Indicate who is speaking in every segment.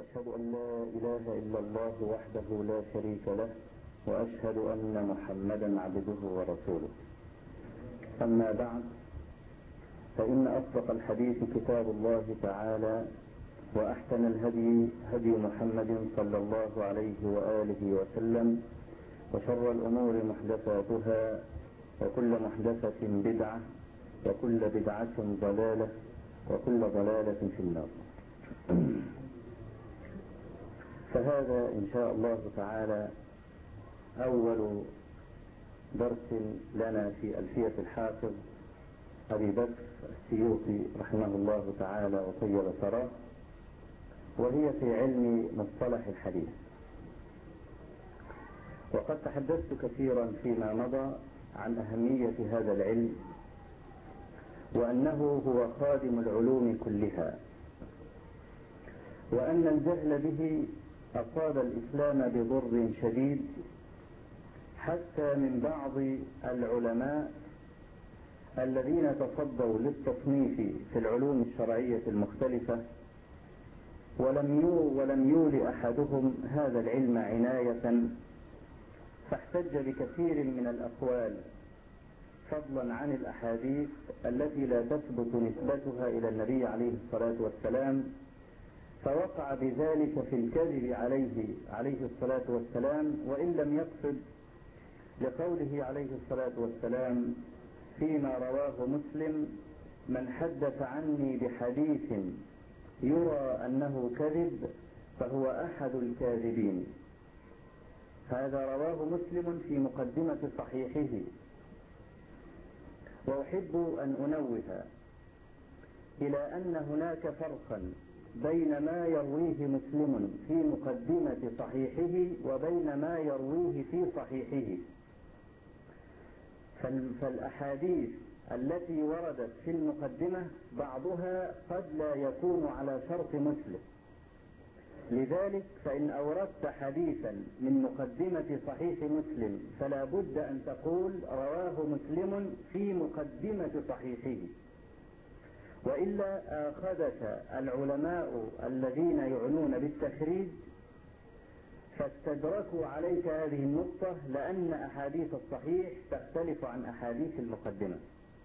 Speaker 1: وأشهد أن لا إله إلا الله وحده لا شريك له، وأشهد أن محمدا عبده ورسوله. أما بعد، فإن أصدق الحديث كتاب الله تعالى، وأحسن الهدي هدي محمد صلى الله عليه وآله وسلم، وشر الأمور محدثاتها، وكل محدثة بدعة، وكل بدعة ضلالة، وكل ضلالة في النار. فهذا إن شاء الله تعالى أول درس لنا في ألفية الحافظ أبي بكر السيوطي رحمه الله تعالى وطيب ثراه، وهي في علم مصطلح الحديث. وقد تحدثت كثيرا فيما مضى عن أهمية هذا العلم، وأنه هو خادم العلوم كلها، وأن الجهل به أصاب الإسلام بضر شديد، حتى من بعض العلماء الذين تصدوا للتصنيف في العلوم الشرعية المختلفة، ولم يول أحدهم هذا العلم عناية، فاحتج بكثير من الأقوال فضلا عن الأحاديث التي لا تثبت نسبتها إلى النبي عليه الصلاة والسلام، فوقع بذلك في الكذب عليه الصلاة والسلام، وإن لم يقصد لقوله عليه الصلاة والسلام فيما رواه مسلم: من حدث عني بحديث يرى أنه كذب فهو أحد الكاذبين. هذا رواه مسلم في مقدمة صحيحه. وأحب أن أنوه إلى أن هناك فرقا بين ما يرويه مسلم في مقدمة صحيحه وبين ما يرويه في صحيحه. فالأحاديث التي وردت في المقدمة بعضها قد لا يكون على شرط مسلم، لذلك فإن أوردت حديثا من مقدمة صحيح مسلم فلا بد أن تقول رواه مسلم في مقدمة صحيحه، وإلا آخذك العلماء الذين يعنون بالتخريج فاستدركوا عليك هذه النقطة، لأن أحاديث الصحيح تختلف عن أحاديث المقدمة.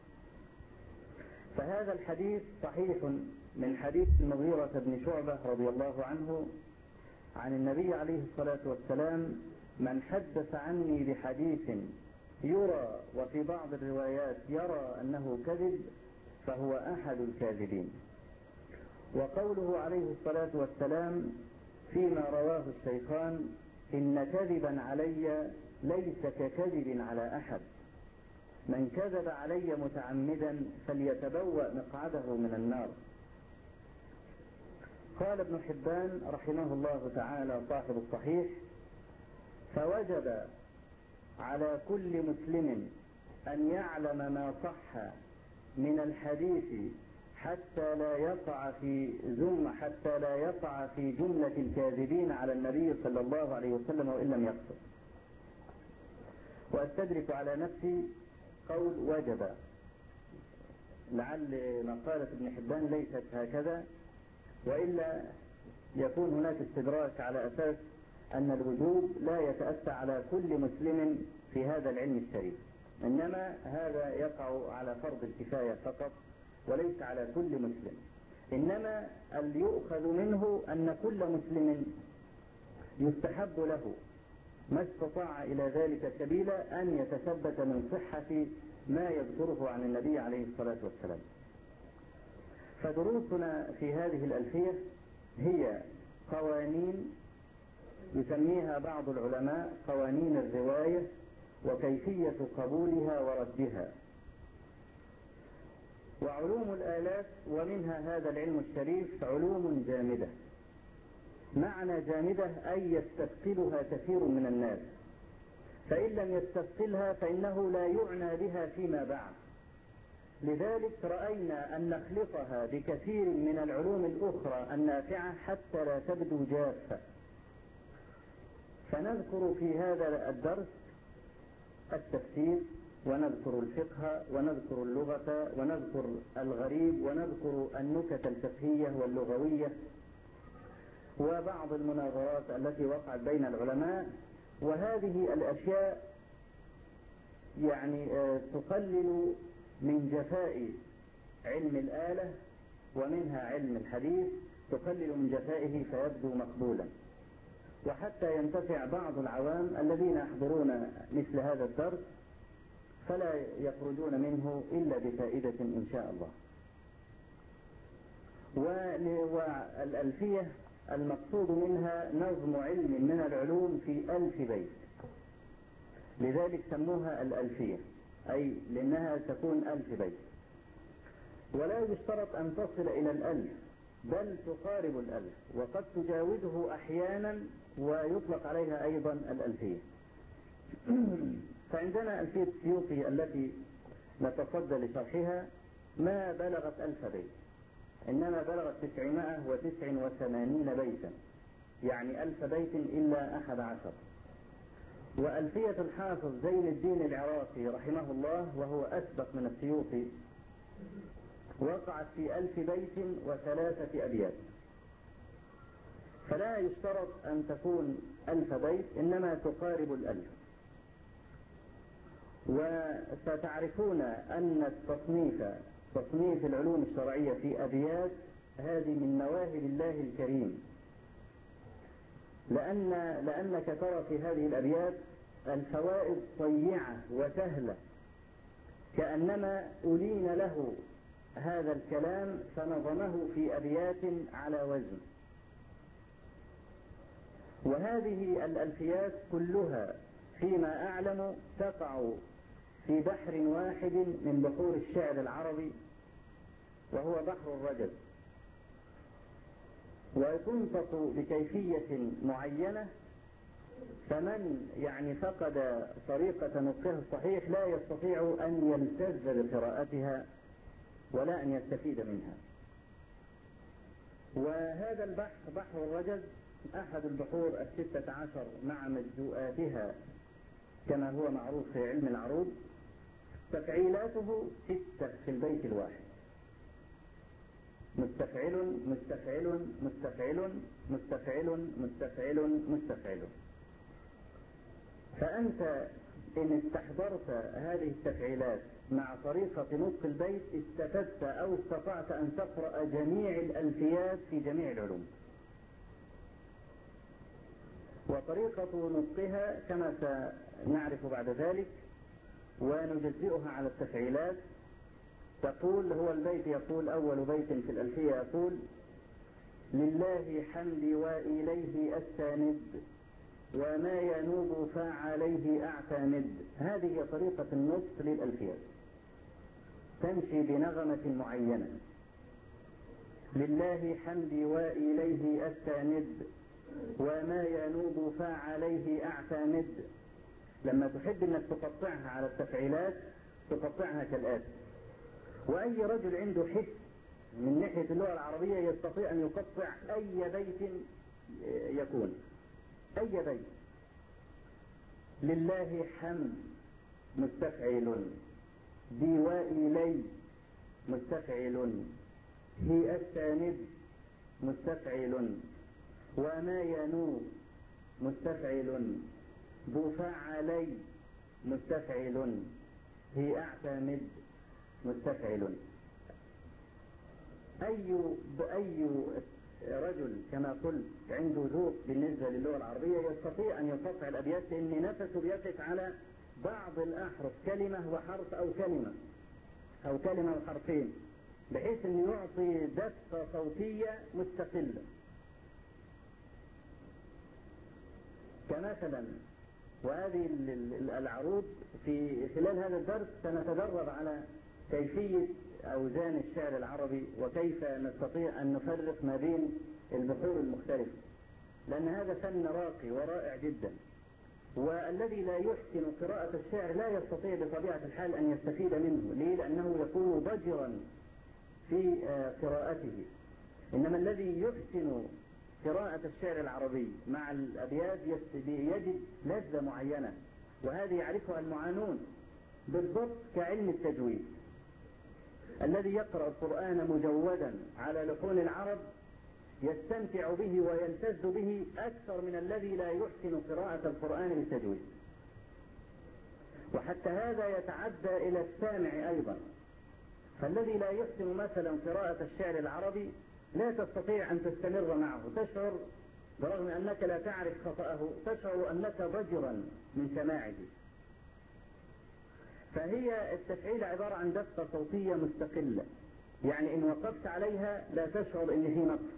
Speaker 1: فهذا الحديث صحيح من حديث المغيرة بن شعبة رضي الله عنه عن النبي عليه الصلاة والسلام: من حدث عني بحديث يرى، وفي بعض الروايات يرى أنه كذب، فهو أحد الكاذبين. وقوله عليه الصلاة والسلام فيما رواه الشيخان: إن كذبا علي ليس ككذب على أحد، من كذب علي متعمدا فليتبوأ مقعده من النار. قال ابن حبان رحمه الله تعالى صاحب الصحيح: فوجب على كل مسلم أن يعلم ما صح من الحديث حتى لا يقع في جملة الكاذبين على النبي صلى الله عليه وسلم وإن لم يقصد. وأستدرك على نفسي قول وجب، لعل مقالة ابن حبان ليست هكذا، وإلا يكون هناك استدراك على أساس أن الوجوب لا يتأتى على كل مسلم في هذا العلم الشريف، إنما هذا يقع على فرض الكفاية فقط وليس على كل مسلم. إنما يؤخذ منه أن كل مسلم يستحب له ما استطاع إلى ذلك سبيلا أن يتثبت من صحة ما يذكره عن النبي عليه الصلاة والسلام. فدروسنا في هذه الألفية هي قوانين يسميها بعض العلماء قوانين الرواية، وكيفية قبولها وردها، وعلوم الآلات، ومنها هذا العلم الشريف علوم جامدة. معنى جامدة أي يستثقلها كثير من الناس، فإن لم يستثقلها فإنه لا يعنى بها فيما بعد. لذلك رأينا أن نخلطها بكثير من العلوم الأخرى النافعة حتى لا تبدو جافة. فنذكر في هذا الدرس التفسير، ونذكر الفقه، ونذكر اللغة، ونذكر الغريب، ونذكر النكت الفقهية واللغوية، وبعض المناظرات التي وقعت بين العلماء، وهذه الأشياء يعني تقلل من جفاء علم الآلة ومنها علم الحديث، تقلل من جفائه فيبدو مقبولا، وحتى ينتفع بعض العوام الذين يحضرون مثل هذا الدرس فلا يخرجون منه إلا بفائدة إن شاء الله. والألفية المقصود منها نظم علم من العلوم في 1000 بيت، لذلك سموها الألفية، أي لأنها تكون 1000 بيت، ولا يشترط أن تصل إلى 1000 بل تقارب 1000 وقد تجاوزه أحيانا ويطلق عليها أيضا الألفية. فعندنا ألفية السيوطي التي نتصدى لشرحها ما بلغت 1000 بيت، إنما بلغت 989 بيتا، يعني 1000 بيت إلا 11. وألفية الحافظ زين الدين العراقي رحمه الله وهو أسبق من السيوطي وقعت في 1000 بيت و3 أبيات، فلا يشترط أن تكون 1000 بيت إنما تقارب 1000. وستعرفون أن تصنيف العلوم الشرعية في أبيات هذه من مواهب الله الكريم، لأنك ترى في هذه الأبيات الفوائد طيعة وسهلة، كأنما ألين له هذا الكلام فنظمه في أبيات على وزن. وهذه الألفيات كلها فيما أعلم تقع في بحر واحد من بحور الشعر العربي وهو بحر الرجز، وتنطق بكيفية معينة، فمن يعني فقد طريقة نطقها الصحيح لا يستطيع أن يلتذ بقراءتها ولا أن يستفيد منها. وهذا البحر بحر الرجز أحد البحور 16 مع مجزوءاتها كما هو معروف في علم العروض، تفعيلاته 6 في البيت الواحد: مستفعل مستفعل مستفعل مستفعل مستفعل مستفعل. فأنت إن استحضرت هذه التفعيلات مع طريقة نطق البيت استفدت أو استطعت أن تقرأ جميع الألفيات في جميع العلوم. وطريقة نطقها كما سنعرف بعد ذلك ونجزئها على التفعيلات. تقول هو البيت، يقول أول بيت في الألفية يقول: لله حمدي وإليه أستند وما ينوب فعليه أعتمد. هذه هي طريقة النطق للألفيات، تمشي بنغمة معينة: لله حمدي وإليه أستند وما ينوب فعليه أعتمد. لما تحب أنك تقطعها على التفعيلات تقطعها كالآتي. وأي رجل عنده حس من ناحية اللغة العربية يستطيع أن يقطع أي بيت يكون، أي بيت. لله حمد مستفعل، بي وإلي مستفعل، هي الساند مستفعل، وما ينوب مستفعل، بفعلي مستفعل، هي أعتمد مستفعل. أي رجل كما قلت عنده ذوق بالنسبة للغة العربية يستطيع أن يقطع الأبيات، لأن نفسه بيقف على بعض الأحرف، كلمة وحرف أو كلمة وحرفين، بحيث أن يعطي دفة صوتية مستقلة. كمثلا وهذه العروض في خلال هذا الدرس سنتدرب على كيفية أوزان الشعر العربي وكيف نستطيع أن نفرق ما بين البحور المختلفة، لأن هذا فن راقي ورائع جدا، والذي لا يحسن قراءة الشعر لا يستطيع بطبيعة الحال أن يستفيد منه. ليه؟ لأنه يكون ضجرا في قراءته. إنما الذي يحسن قراءة الشعر العربي مع الأبيات يجد لذة معينة، وهذه يعرفها المعانون بالضبط كعلم التجويد. الذي يقرأ القرآن مجودا على لحون العرب يستمتع به ويلتذ به أكثر من الذي لا يحسن قراءة القرآن بالتجويد. وحتى هذا يتعدى إلى السامع أيضا، فالذي لا يحسن مثلا قراءة الشعر العربي لا تستطيع أن تستمر معه، تشعر برغم أنك لا تعرف خطأه تشعر أنك ضجرا من سماعه. فهي التفعيل عبارة عن دفة صوتية مستقلة، يعني إن وقفت عليها لا تشعر إن في نقص.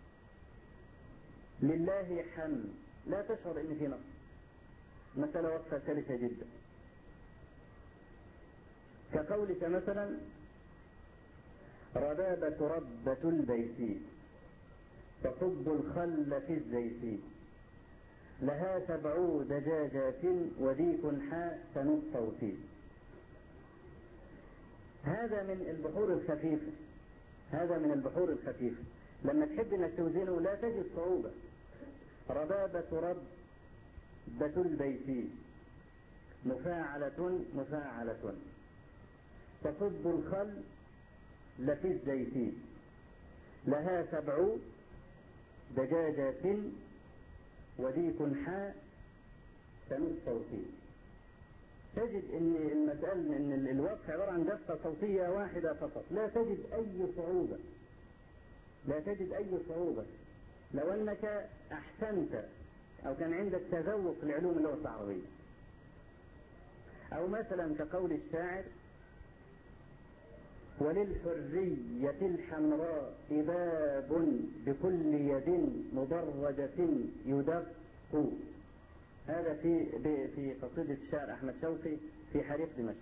Speaker 1: لله حمد لا تشعر إن في نقص، مثلا وقفة سلسة جدا، كقولك مثلا ربابة ربة البيت تصب الخل في الزيت لها 7 دجاجات وديك حاسن الصوت. هذا من البحور الخفيفة، هذا من البحور الخفيفة. لما تحب انك توزنه لا تجد صعوبة. ربابة ربة البيت مفاعلة مفاعلة تصب الخل في الزيت لها 7 دجاجات وديك حاسن الصوت. تجد ان المسألة ان الوقف عبارة عن دفة صوتية واحدة فقط، لا تجد اي صعوبة، لا تجد اي صعوبة. لو انك احسنت او كان عندك تذوق لعلوم اللغة العربية. او مثلا كقول الشاعر وللحرية الحمراء باب بكل يد مدرجة يدق. هذا في قصيدة الشاعر أحمد شوقي في حريق دمشق.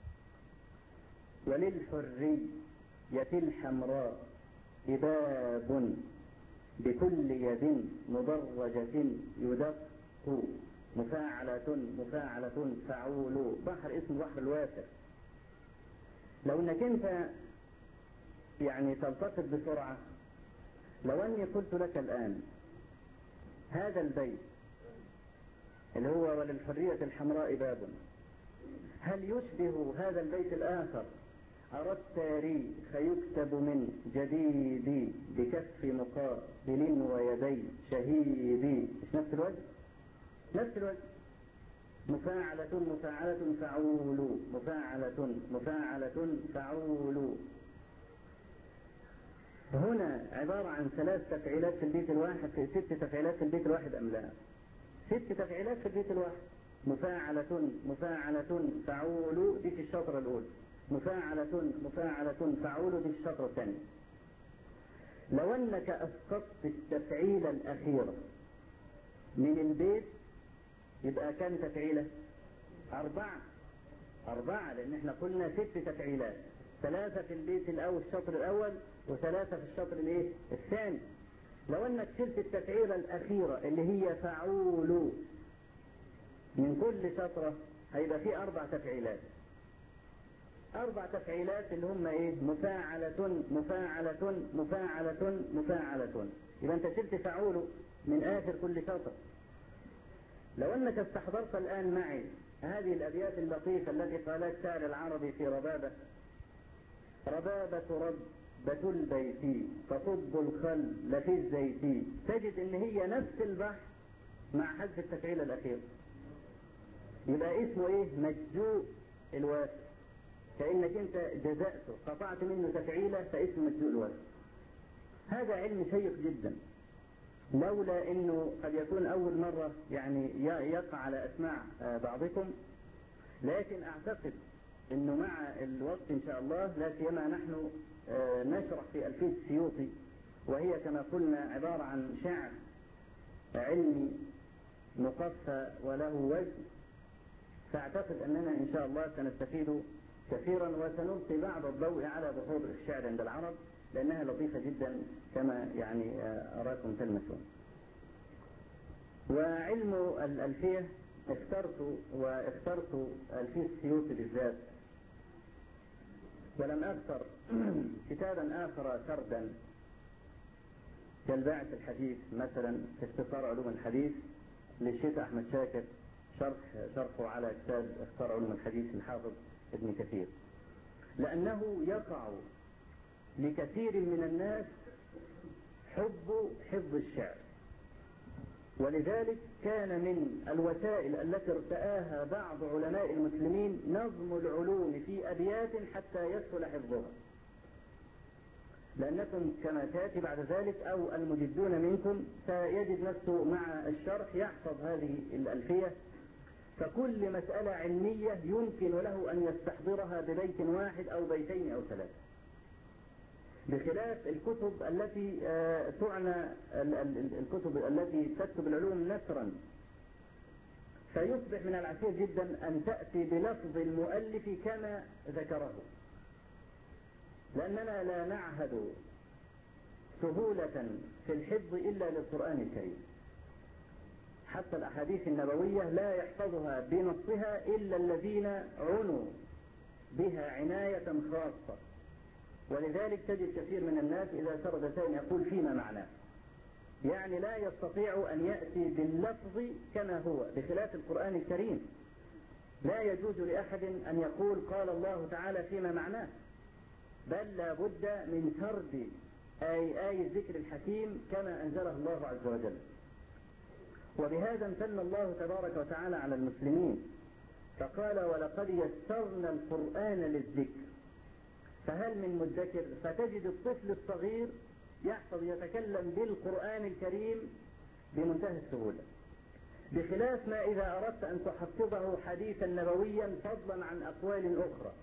Speaker 1: وللحرية الحمراء باب بكل يد مدرجة يدق مفاعلة مفاعلة فعول. بحر اسمه بحر الواسع. لو انك انت يعني تلتقط بسرعة، لو اني قلت لك الآن هذا البيت اللي هو وللحرية الحمراء باب، هل يشبه هذا البيت الآخر أرى التاريخ يكتب من جديد بكف مقابل ويدي شهيدي؟ مش نفس الوجه؟ نفس الوجه. مفاعلة مفاعلة فعول مفاعلة مفاعلة فعول. هنا عبارة عن 3 تفعيلات في البيت الواحد، في 6 تفعيلات في البيت الواحد أم لا؟ 6 تفعيلات في البيت الواحد. مفاعلة مفاعلة فعول دي في الشطرة الأولى، مفاعلة مفاعلة فعول دي في الشطرة الثانية. لو أنك أسقطت التفعيلة الأخيرة من البيت يبقى كم تفعيلة؟ 4، لأن احنا قلنا 6 تفعيلات، 3 في البيت الأول الشطر الأول و3 في الشطر الثاني. لو أنك شلت التفعيلة الأخيرة اللي هي فعول من كل شطرة هيبقى فيه 4 تفعيلات. 4 تفعيلات اللي هم ايه؟ مفاعلة مفاعلة مفاعلة مفاعلة. يبقى انت شلت فعول من آخر كل شطر. لو أنك استحضرت الآن معي هذه الأبيات اللطيفة التي قالت الشاعر العربي في ربابة: ربابة ربة البيت تصب الخل في الزيت، تجد ان هي نفس البحر مع حذف التفعيل الأخير. يبقى اسمه ايه؟ مجزوء الواسع، كأنك انت جزأته قطعت منه تفعيلة فاسمه مجزوء الواسع. هذا علم شيق جدا، لولا انه قد يكون اول مرة يعني يقع على اسماع بعضكم، لكن اعتقد انه مع الوقت ان شاء الله، لا سيما نحن نشرح في ألفية السيوطي، وهي كما قلنا عبارة عن شعر علمي مقفى وله وجه، فاعتقد اننا ان شاء الله سنستفيد كثيرا وسنلقي بعض الضوء على بحور الشعر عند العرب، لأنها لطيفة جدا كما يعني أراكم تلمسون. وعلم الألفية اخترت ألفية السيوطي بالذات، ولم أختر كتابا آخر سردا كالباعث الحديث مثلا في اختصار علوم الحديث للشيخ أحمد شاكر، شرحه على كتاب اختصار علوم الحديث للحافظ ابن كثير، لأنه يقع لكثير من الناس حفظ الشعر، ولذلك كان من الوسائل التي ارتآها بعض علماء المسلمين نظم العلوم في أبيات حتى يسهل حفظها، لأنكم كما تأتي بعد ذلك أو المجدون منكم سيجد نفسه مع الشرح يحفظ هذه الألفية، فكل مسألة علمية يمكن له أن يستحضرها ببيت واحد أو بيتين أو ثلاثة، بخلاف الكتب التي تعنى الكتب التي تكتب العلوم نثرا، فيصبح من العسير جدا أن تأتي بلفظ المؤلف كما ذكره، لأننا لا نعهد سهولة في الحفظ إلا للقرآن الكريم، حتى الأحاديث النبوية لا يحفظها بنصها إلا الذين عنوا بها عناية خاصة، ولذلك تجد كثير من الناس إذا سرد شيئا يقول فيما معناه، يعني لا يستطيع أن يأتي باللفظ كما هو، بخلاف القرآن الكريم لا يجوز لأحد أن يقول قال الله تعالى فيما معناه، بل لا بد من سرد آي الذكر الحكيم كما أنزله الله عز وجل. وبهذا امتن الله تبارك وتعالى على المسلمين فقال ولقد يسرنا القرآن للذكر فهل من مدكر، فتجد الطفل الصغير يحفظ يتكلم بالقرآن الكريم بمنتهى السهولة، بخلاف ما إذا أردت أن تحفظه حديثا نبويا فضلا عن أقوال أخرى.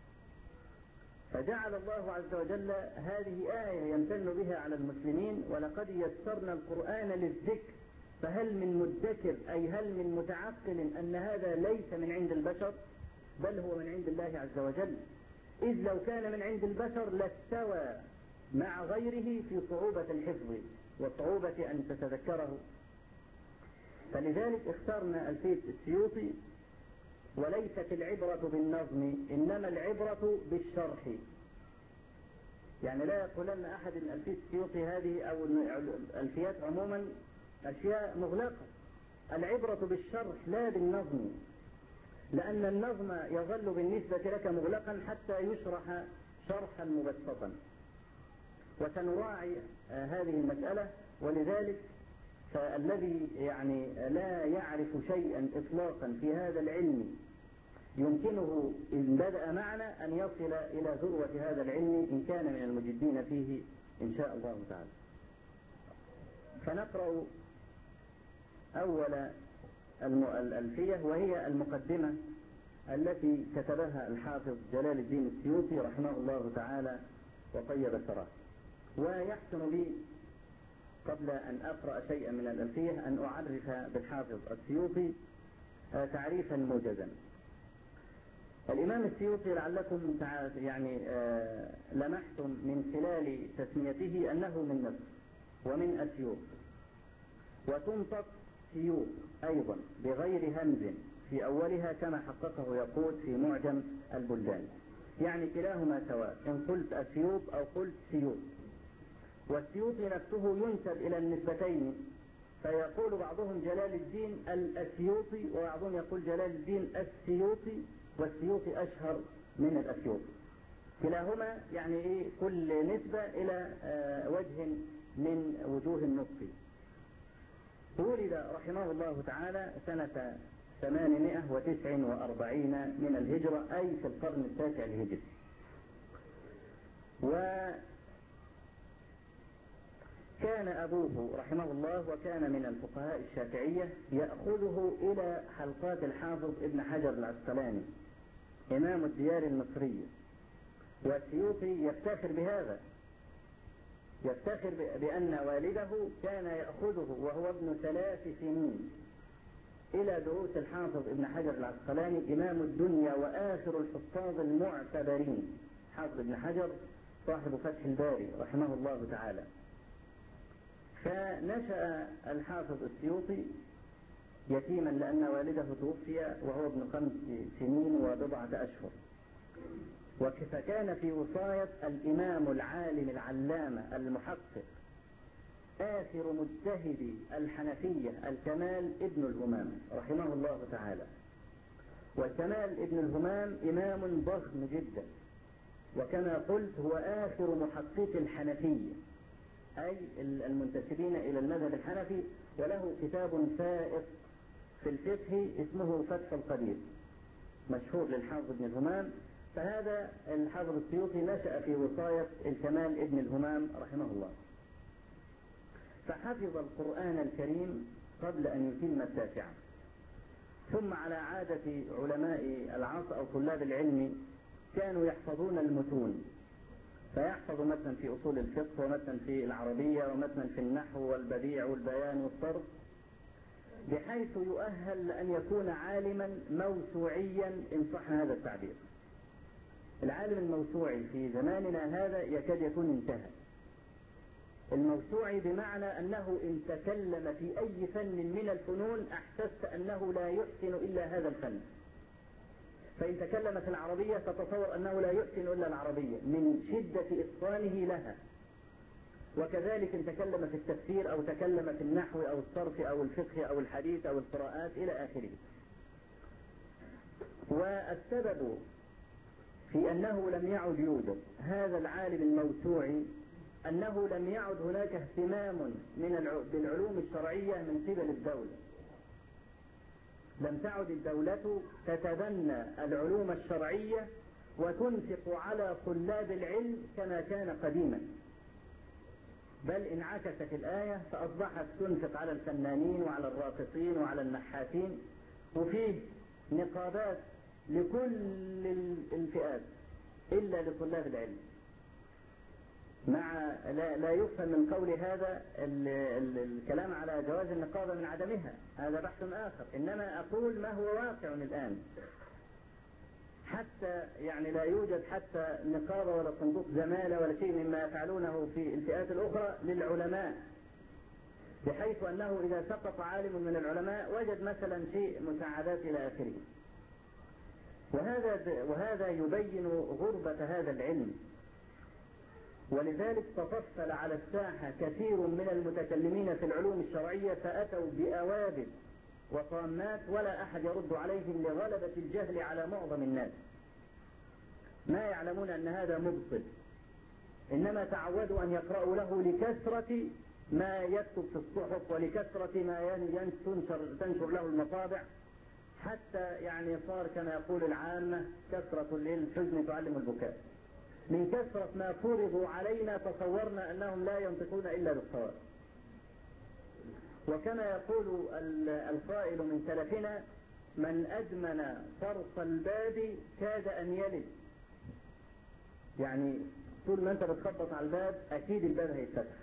Speaker 1: فجعل الله عز وجل هذه آية يمتن بها على المسلمين ولقد يسرنا القرآن للذكر فهل من مدكر، أي هل من متعقل أن هذا ليس من عند البشر بل هو من عند الله عز وجل، إذ لو كان من عند البشر لاستوى مع غيره في صعوبة الحفظ وصعوبة أن تتذكره. فلذلك اخترنا ألفية السيوطي، وليست العبرة بالنظم إنما العبرة بالشرح، يعني لا يقولن أحد أن ألفية السيوطي هذه أو الألفيات عموما أشياء مغلقة، العبرة بالشرح لا بالنظم، لأن النظم يظل بالنسبة لك مغلقا حتى يشرح شرحا مبسطا، وسنراعي هذه المسألة. ولذلك فالذي يعني لا يعرف شيئا إطلاقا في هذا العلم يمكنه إن بدأ معنا أن يصل إلى ذروة هذا العلم إن كان من المجدين فيه إن شاء الله تعالى. فنقرأ أول الألفية وهي المقدمة التي كتبها الحافظ جلال الدين السيوطي رحمه الله تعالى وطيب ثراه. ويحسن لي قبل أن أقرأ شيئا من الألفية أن أعرف بالحافظ السيوطي تعريفا موجزا. الإمام السيوطي لعلكم يعني لمحتم من خلال تسميته أنه من مصر ومن أسيوط، وتنطق سيوط أيضا بغير همز في أولها كما حققه يقول في معجم البلدان، يعني كلاهما سواء إن قلت أسيوط أو قلت سيوط. والسيوطي نفسه ينسب إلى النسبتين، فيقول بعضهم جلال الدين الأسيوطي وبعضهم يقول جلال الدين السيوطي، والسيوطي أشهر من الأسيوطي، كلاهما يعني إيه كل نسبة إلى وجه من وجوه النطق. ولد رحمه الله تعالى سنة 849 من الهجرة، أي في القرن التاسع الهجري. وكان أبوه رحمه الله وكان من الفقهاء الشافعية يأخذه إلى حلقات الحافظ ابن حجر العسقلاني إمام الديار المصرية، والسيوطي يفتخر بهذا، يفتخر بأن والده كان يأخذه وهو ابن 3 سنين إلى دروس الحافظ ابن حجر العسقلاني إمام الدنيا وآخر الحفاظ المعتبرين، حافظ ابن حجر صاحب فتح الباري رحمه الله تعالى. فنشأ الحافظ السيوطي يتيما لأن والده توفي وهو ابن 5 سنين وبضعة أشهر، فكان في وصاية الإمام العالم العلامة المحقق آخر مجتهد الحنفية الكمال ابن الهمام رحمه الله تعالى. والكمال ابن الهمام إمام ضخم جدا، وكما قلت هو آخر محقق الحنفية، أي المنتسبين إلى المذهب الحنفي، وله كتاب فائق في الفقه اسمه فتح القدير مشهور للحافظ ابن الهمام. فهذا الحافظ السيوطي نشأ في وصاية الكمال ابن الهمام رحمه الله، فحفظ القرآن الكريم قبل أن يتم التاسعة. ثم على عادة علماء العصر أو طلاب العلم كانوا يحفظون المتون، فيحفظ مثلا في أصول الفقه، ومثلا في العربية، ومثلا في النحو والبديع والبيان والصرف، بحيث يؤهل أن يكون عالما موسوعيا إن صح هذا التعبير. العالم الموسوعي في زماننا هذا يكاد يكون انتهى. الموسوعي بمعنى أنه إن تكلم في أي فن من الفنون أحسست أنه لا يحسن إلا هذا الفن. فإن تكلم في العربية تتصور أنه لا يحسن إلا العربية من شدة إتقانه لها. وكذلك إن تكلم في التفسير أو تكلم في النحو أو الصرف أو الفقه أو الحديث أو القراءات إلى آخره. والسبب في أنه لم يعد يوجد هذا العالم الموسوعي أنه لم يعد هناك اهتمام بالعلوم الشرعية من قبل الدولة. لم تعد الدولة تتبنى العلوم الشرعية وتنفق على طلاب العلم كما كان قديما، بل انعكست الآية فأصبحت تنفق على الفنانين وعلى الراقصين وعلى النحاتين، وفيه نقابات لكل الفئات إلا لطلاب العلم. مع لا يفهم من قول هذا الكلام على جواز النقابة من عدمها، هذا بحث آخر، إنما أقول ما هو واقع الآن. حتى يعني لا يوجد حتى نقابة ولا صندوق زمالة ولا شيء مما يفعلونه في الفئات الأخرى للعلماء، بحيث أنه إذا سقط عالم من العلماء وجد مثلا شيء مساعدات إلى آخره. وهذا يبين غربة هذا العلم. ولذلك تطفل على الساحة كثير من المتكلمين في العلوم الشرعية فأتوا بأوابل وطامات ولا أحد يرد عليهم لغلبة الجهل على معظم الناس. ما يعلمون أن هذا مبطل، إنما تعودوا أن يقرأوا له لكثرة ما يكتب في الصحف ولكثرة ما تنشر له المطابع، حتى يعني صار كما يقول العامة كثرة الحزن تعلم البكاء. من كثرة ما فرضوا علينا تصورنا أنهم لا ينطقون إلا بالصواب. وكما يقول القائل من سلفنا: من أدمن طرف الباب كاد أن يلد. يعني طول ما أنت بتخبط على الباب أكيد الباب هيتفتح.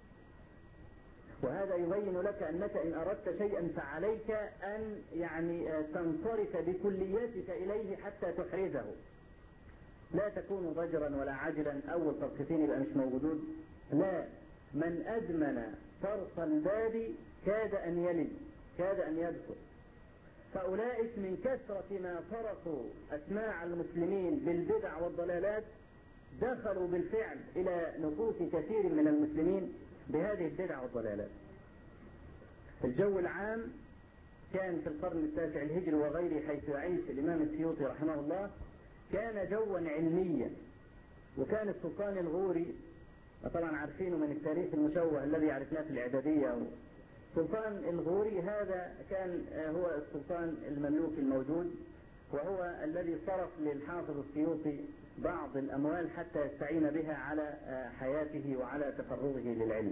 Speaker 1: وهذا يبين لك أنك إن أردت شيئا فعليك أن يعني تنصرف بكلياتك إليه حتى تحرزه. لا تكون ضجرا ولا عجلا أول طرفتين يبقى مش موجودون، لا، من أدمن طرف الباب كاد أن يلد، كاد أن يدخل. فأولئك من كثرة ما فرقوا أسماع المسلمين بالبدع والضلالات دخلوا بالفعل إلى نفوس كثير من المسلمين بهذه البدع والضلالات. الجو العام كان في القرن التاسع الهجري وغيره حيث يعيش الإمام السيوطي رحمه الله كان جوا علميا. وكان السلطان الغوري، طبعا عارفينه من التاريخ المشوه الذي عرفناه في الإعدادية، سلطان الغوري هذا كان هو السلطان المملوكي الموجود، وهو الذي صرف للحافظ السيوطي بعض الأموال حتى يستعين بها على حياته وعلى تفرغه للعلم.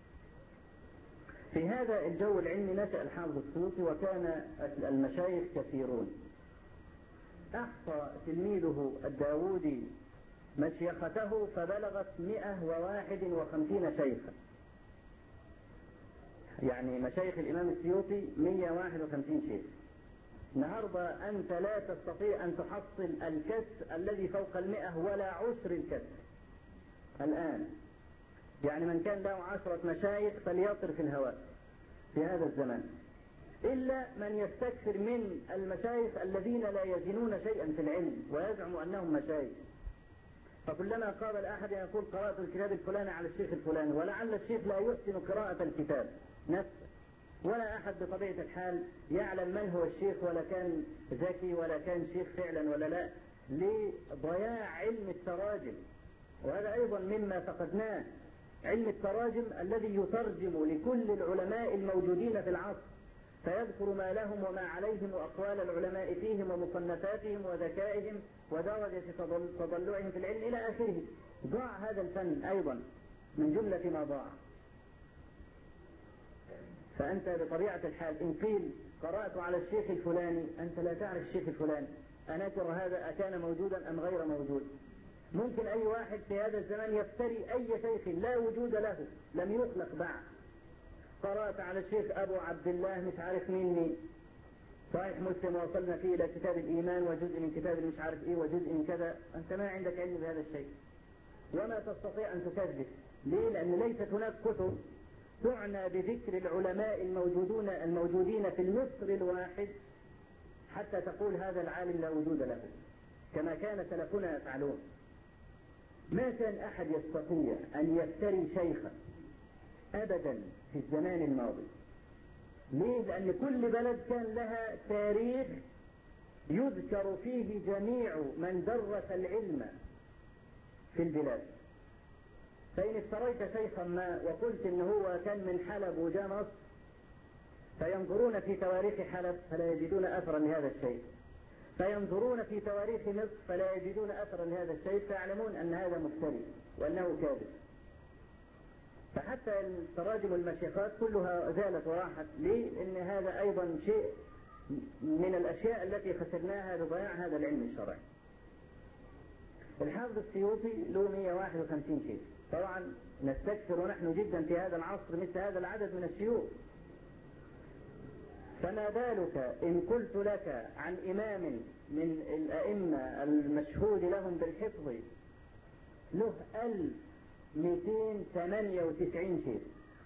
Speaker 1: في هذا الجو العلمي نشأ الحافظ السيوطي، وكان المشايخ كثيرون. أحصى تلميذه الداودي مشيخته فبلغت 151 شيخا. يعني مشايخ الإمام السيوطي 151 شيخ. النهارده أنت لا تستطيع أن تحصل الكسر الذي فوق 100 ولا عشر الكسر الآن. يعني من كان له 10 مشايخ فليطر في الهواء في هذا الزمان، إلا من يستكثر من المشايخ الذين لا يزنون شيئا في العلم ويزعموا أنهم مشايخ. فكلما قابل أحد يقول قرأت الكتاب الفلاني على الشيخ الفلاني، ولعل الشيخ لا يحسن قراءة الكتاب نفسه، ولا أحد بطبيعة الحال يعلم من هو الشيخ، ولا كان ذكي ولا كان شيخ فعلا ولا لا، لضياع علم التراجم. وهذا أيضا مما فقدناه. علم التراجم الذي يترجم لكل العلماء الموجودين في العصر، فيذكر ما لهم وما عليهم وأقوال العلماء فيهم ومصنفاتهم وذكائهم ودرجة تضلعهم في العلم إلى آخره. ضاع هذا الفن أيضا من جملة ما ضاع. فأنت بطبيعة الحال إن قيل قرأت على الشيخ الفلاني، أنت لا تعرف الشيخ الفلاني، أنكر هذا أكان موجودا أم غير موجود. ممكن أي واحد في هذا الزمان يفتري أي شيخ لا وجود له، لم يخلق بعد. قرأت على الشيخ أبو عبد الله مش عارف مين، صحيح مسلم وصلنا فيه إلى كتاب الإيمان وجزء من كتاب مش عارف إيه وجزء من كذا، أنت ما عندك علم بهذا الشيء وما تستطيع أن تكذب. ليه؟ لأن ليست هناك كتب تعنى بذكر العلماء الموجودين في المصر الواحد حتى تقول هذا العالم لا وجود له، كما كان سلفنا يفعلون. ما كان أحد يستطيع أن يفتري شيخا أبدا في الزمان الماضي. ليه؟ لأن كل بلد كان لها تاريخ يذكر فيه جميع من درس العلم في البلاد. فإن افتريت شيخا ما وقلت إن هو كان من حلب وجاء مصر، فينظرون في تواريخ حلب فلا يجدون أثرا لهذا الشيء، فينظرون في تواريخ مصر فلا يجدون أثرا لهذا الشيء، فيعلمون أن هذا مفتري وأنه كاذب. فحتى التراجم المشيخات كلها زالت وراحت. ليه؟ لأن هذا أيضا شيء من الأشياء التي خسرناها بضياع هذا العلم الشرعي. الحافظ السيوطي له 151 شيخ، طبعا نستكثر ونحن جدا في هذا العصر مثل هذا العدد من الشيوخ. فما بالك إن قلت لك عن إمام من الأئمة المشهود لهم بالحفظ له 1298 شيخ،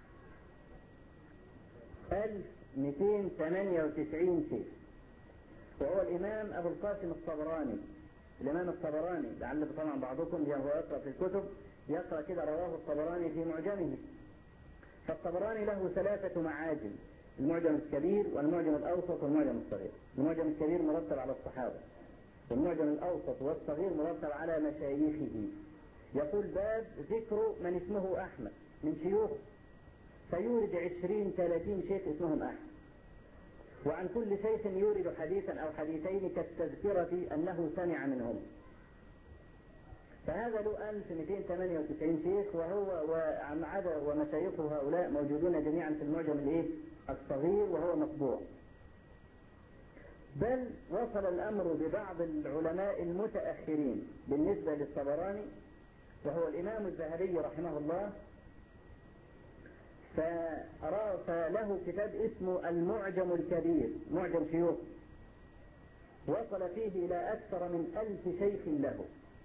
Speaker 1: 1298 شيخ، وهو الإمام أبو القاسم الطبراني. الإمام الطبراني لعل طبعا بعضكم وهو يقرأ في الكتب يقرأ كده رواه الطبراني في معجمه. فالطبراني له 3 معاجم: المعجم الكبير والمعجم الأوسط والمعجم الصغير. المعجم الكبير مرتب على الصحابة، والمعجم الأوسط والصغير مرتب على مشايخه. يقول باب ذكر من اسمه أحمد من شيوخ، فيورد 20-30 شيخ اسمهم أحمد، وعن كل شيخ يورد حديثا أو حديثين كالتذكرة أنه سمع منهم. فهذا له 1298 شيخ، وهو وعدد ومشايخه هؤلاء موجودون جميعا في المعجم الصغير وهو مطبوع. بل وصل الأمر ببعض العلماء المتأخرين بالنسبة للطبراني، وهو الإمام الذهبي رحمه الله، فله كتاب اسمه المعجم الكبير، معجم شيوخ، وصل فيه إلى أكثر من 1000 شيخ له.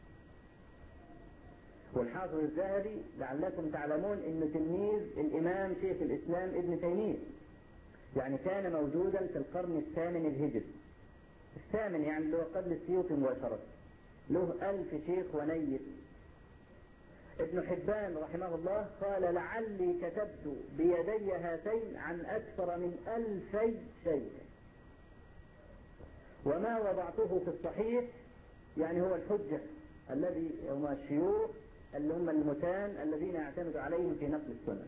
Speaker 1: والحافظ الذهبي لعلكم تعلمون إنه تلميذ الإمام شيخ الإسلام ابن تيمية، يعني كان موجودا في القرن الثامن الهجري، الثامن يعني اللي هو قبل السيوطي مباشرة، له 1000 شيخ ونيت. ابن حبان رحمه الله قال لعلي كتبت بيدي هاتين عن أكثر من 2000 شيخ، وما وضعته في الصحيح يعني هو الحجة الذي هم الشيوخ اللي هم المتان الذين يعتمد عليهم في نقل السنة.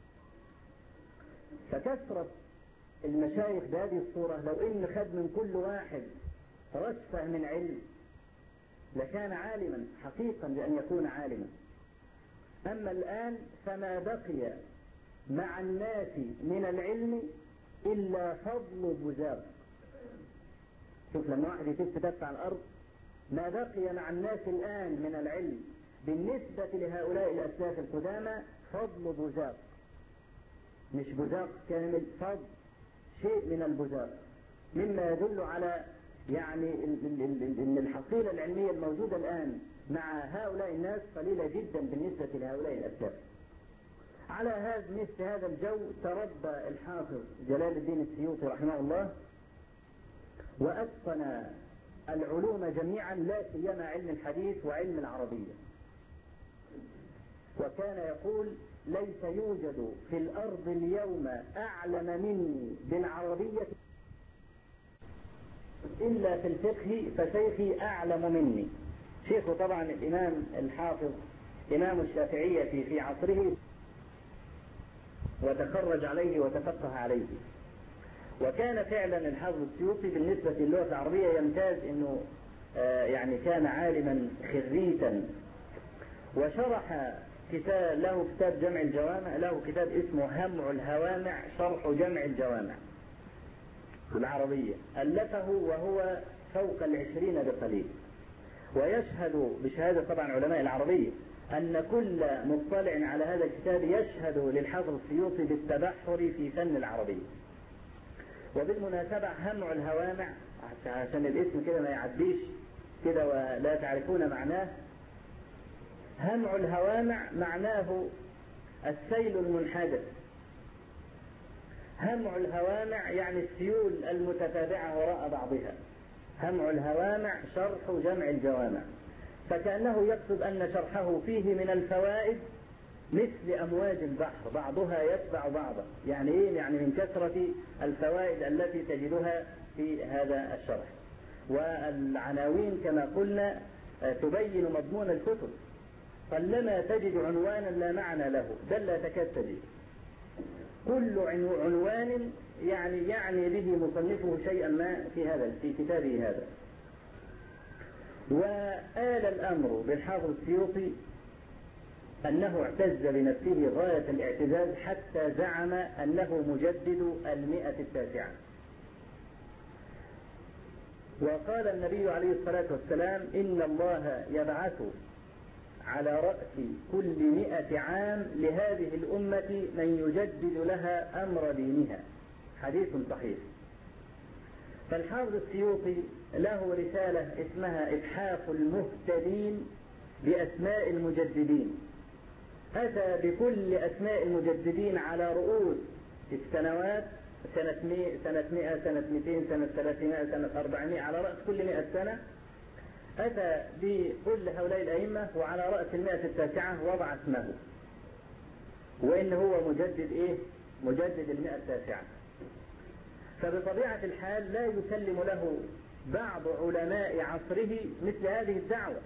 Speaker 1: فكثرة المشايخ بهذه الصورة لو إن خد من كل واحد رشفة من علم لكان عالما حقيقا بأن يكون عالما. أما الآن فما بقي مع الناس من العلم إلا فضل بزاق. شوف لما واحد يتفتت على الأرض، ما بقي مع الناس الآن من العلم بالنسبة لهؤلاء الأسلاف القدامى فضل بزاق، مش بزاق كامل، فضل شيء من البزاق، مما يدل على يعني ان الحصيلة العلمية الموجودة الآن مع هؤلاء الناس قليلة جدا بالنسبة لهؤلاء الأسلاف. على مثل هذا الجو تربى الحافظ جلال الدين السيوطي رحمه الله، وأتقن العلوم جميعا لا سيما علم الحديث وعلم العربية. وكان يقول ليس يوجد في الأرض اليوم أعلم مني بالعربية إلا في الفقه فشيخي أعلم مني. شيخه طبعا الإمام الحافظ إمام الشافعية في عصره وتخرج عليه وتفقه عليه. وكان فعلا الحافظ السيوطي بالنسبة للغة العربية يمتاز أنه يعني كان عالما خريتا، وشرح له كتاب جمع الجوامع، له كتاب اسمه همع الهوامع شرح جمع الجوامع العربية، ألفه وهو فوق 20 بقليل. ويشهد بشهادة طبعا علماء العربية أن كل مطلع على هذا الكتاب يشهد للحافظ السيوطي بالتبحر في فن العربية. وبالمناسبة همع الهوامع عشان الاسم كده ما يعديش كده ولا تعرفون معناه، همع الهوامع معناه السيل المنحدر. همع الهوامع يعني السيول المتتابعة وراء بعضها. همع الهوامع شرح جمع الجوامع، فكأنه يقصد أن شرحه فيه من الفوائد مثل أمواج البحر بعضها يتبع بعضا. يعني إيه؟ يعني من كثرة الفوائد التي تجدها في هذا الشرح. والعناوين كما قلنا تبين مضمون الكتب، قلما تجد عنوانا لا معنى له، بل لا تكاد تجد. كل عنوان يعني به مصنفه شيئا ما في كتابه هذا. وآل الأمر بالحافظ السيوطي أنه اعتز بنفسه غاية الاعتزاز حتى زعم أنه مجدد 109. وقال النبي عليه الصلاة والسلام: إن الله يبعث على رأس كل 100 عام لهذه الأمة من يجدد لها أمر دينها. حديث صحيح. فالحافظ السيوطي له رسالة اسمها إتحاف المهتدين بأسماء المجددين. أتى بكل أسماء المجددين على رؤوس السنوات، سنة 100 سنة 200 سنة 300 سنة 400، على رأس كل 100 سنة أتى بكل هؤلاء الأئمة، وعلى رأس 109 وضع اسمه، وإن هو مجدد إيه؟ مجدد 109. فبطبيعة الحال لا يسلم له بعض علماء عصره مثل هذه الدعوة،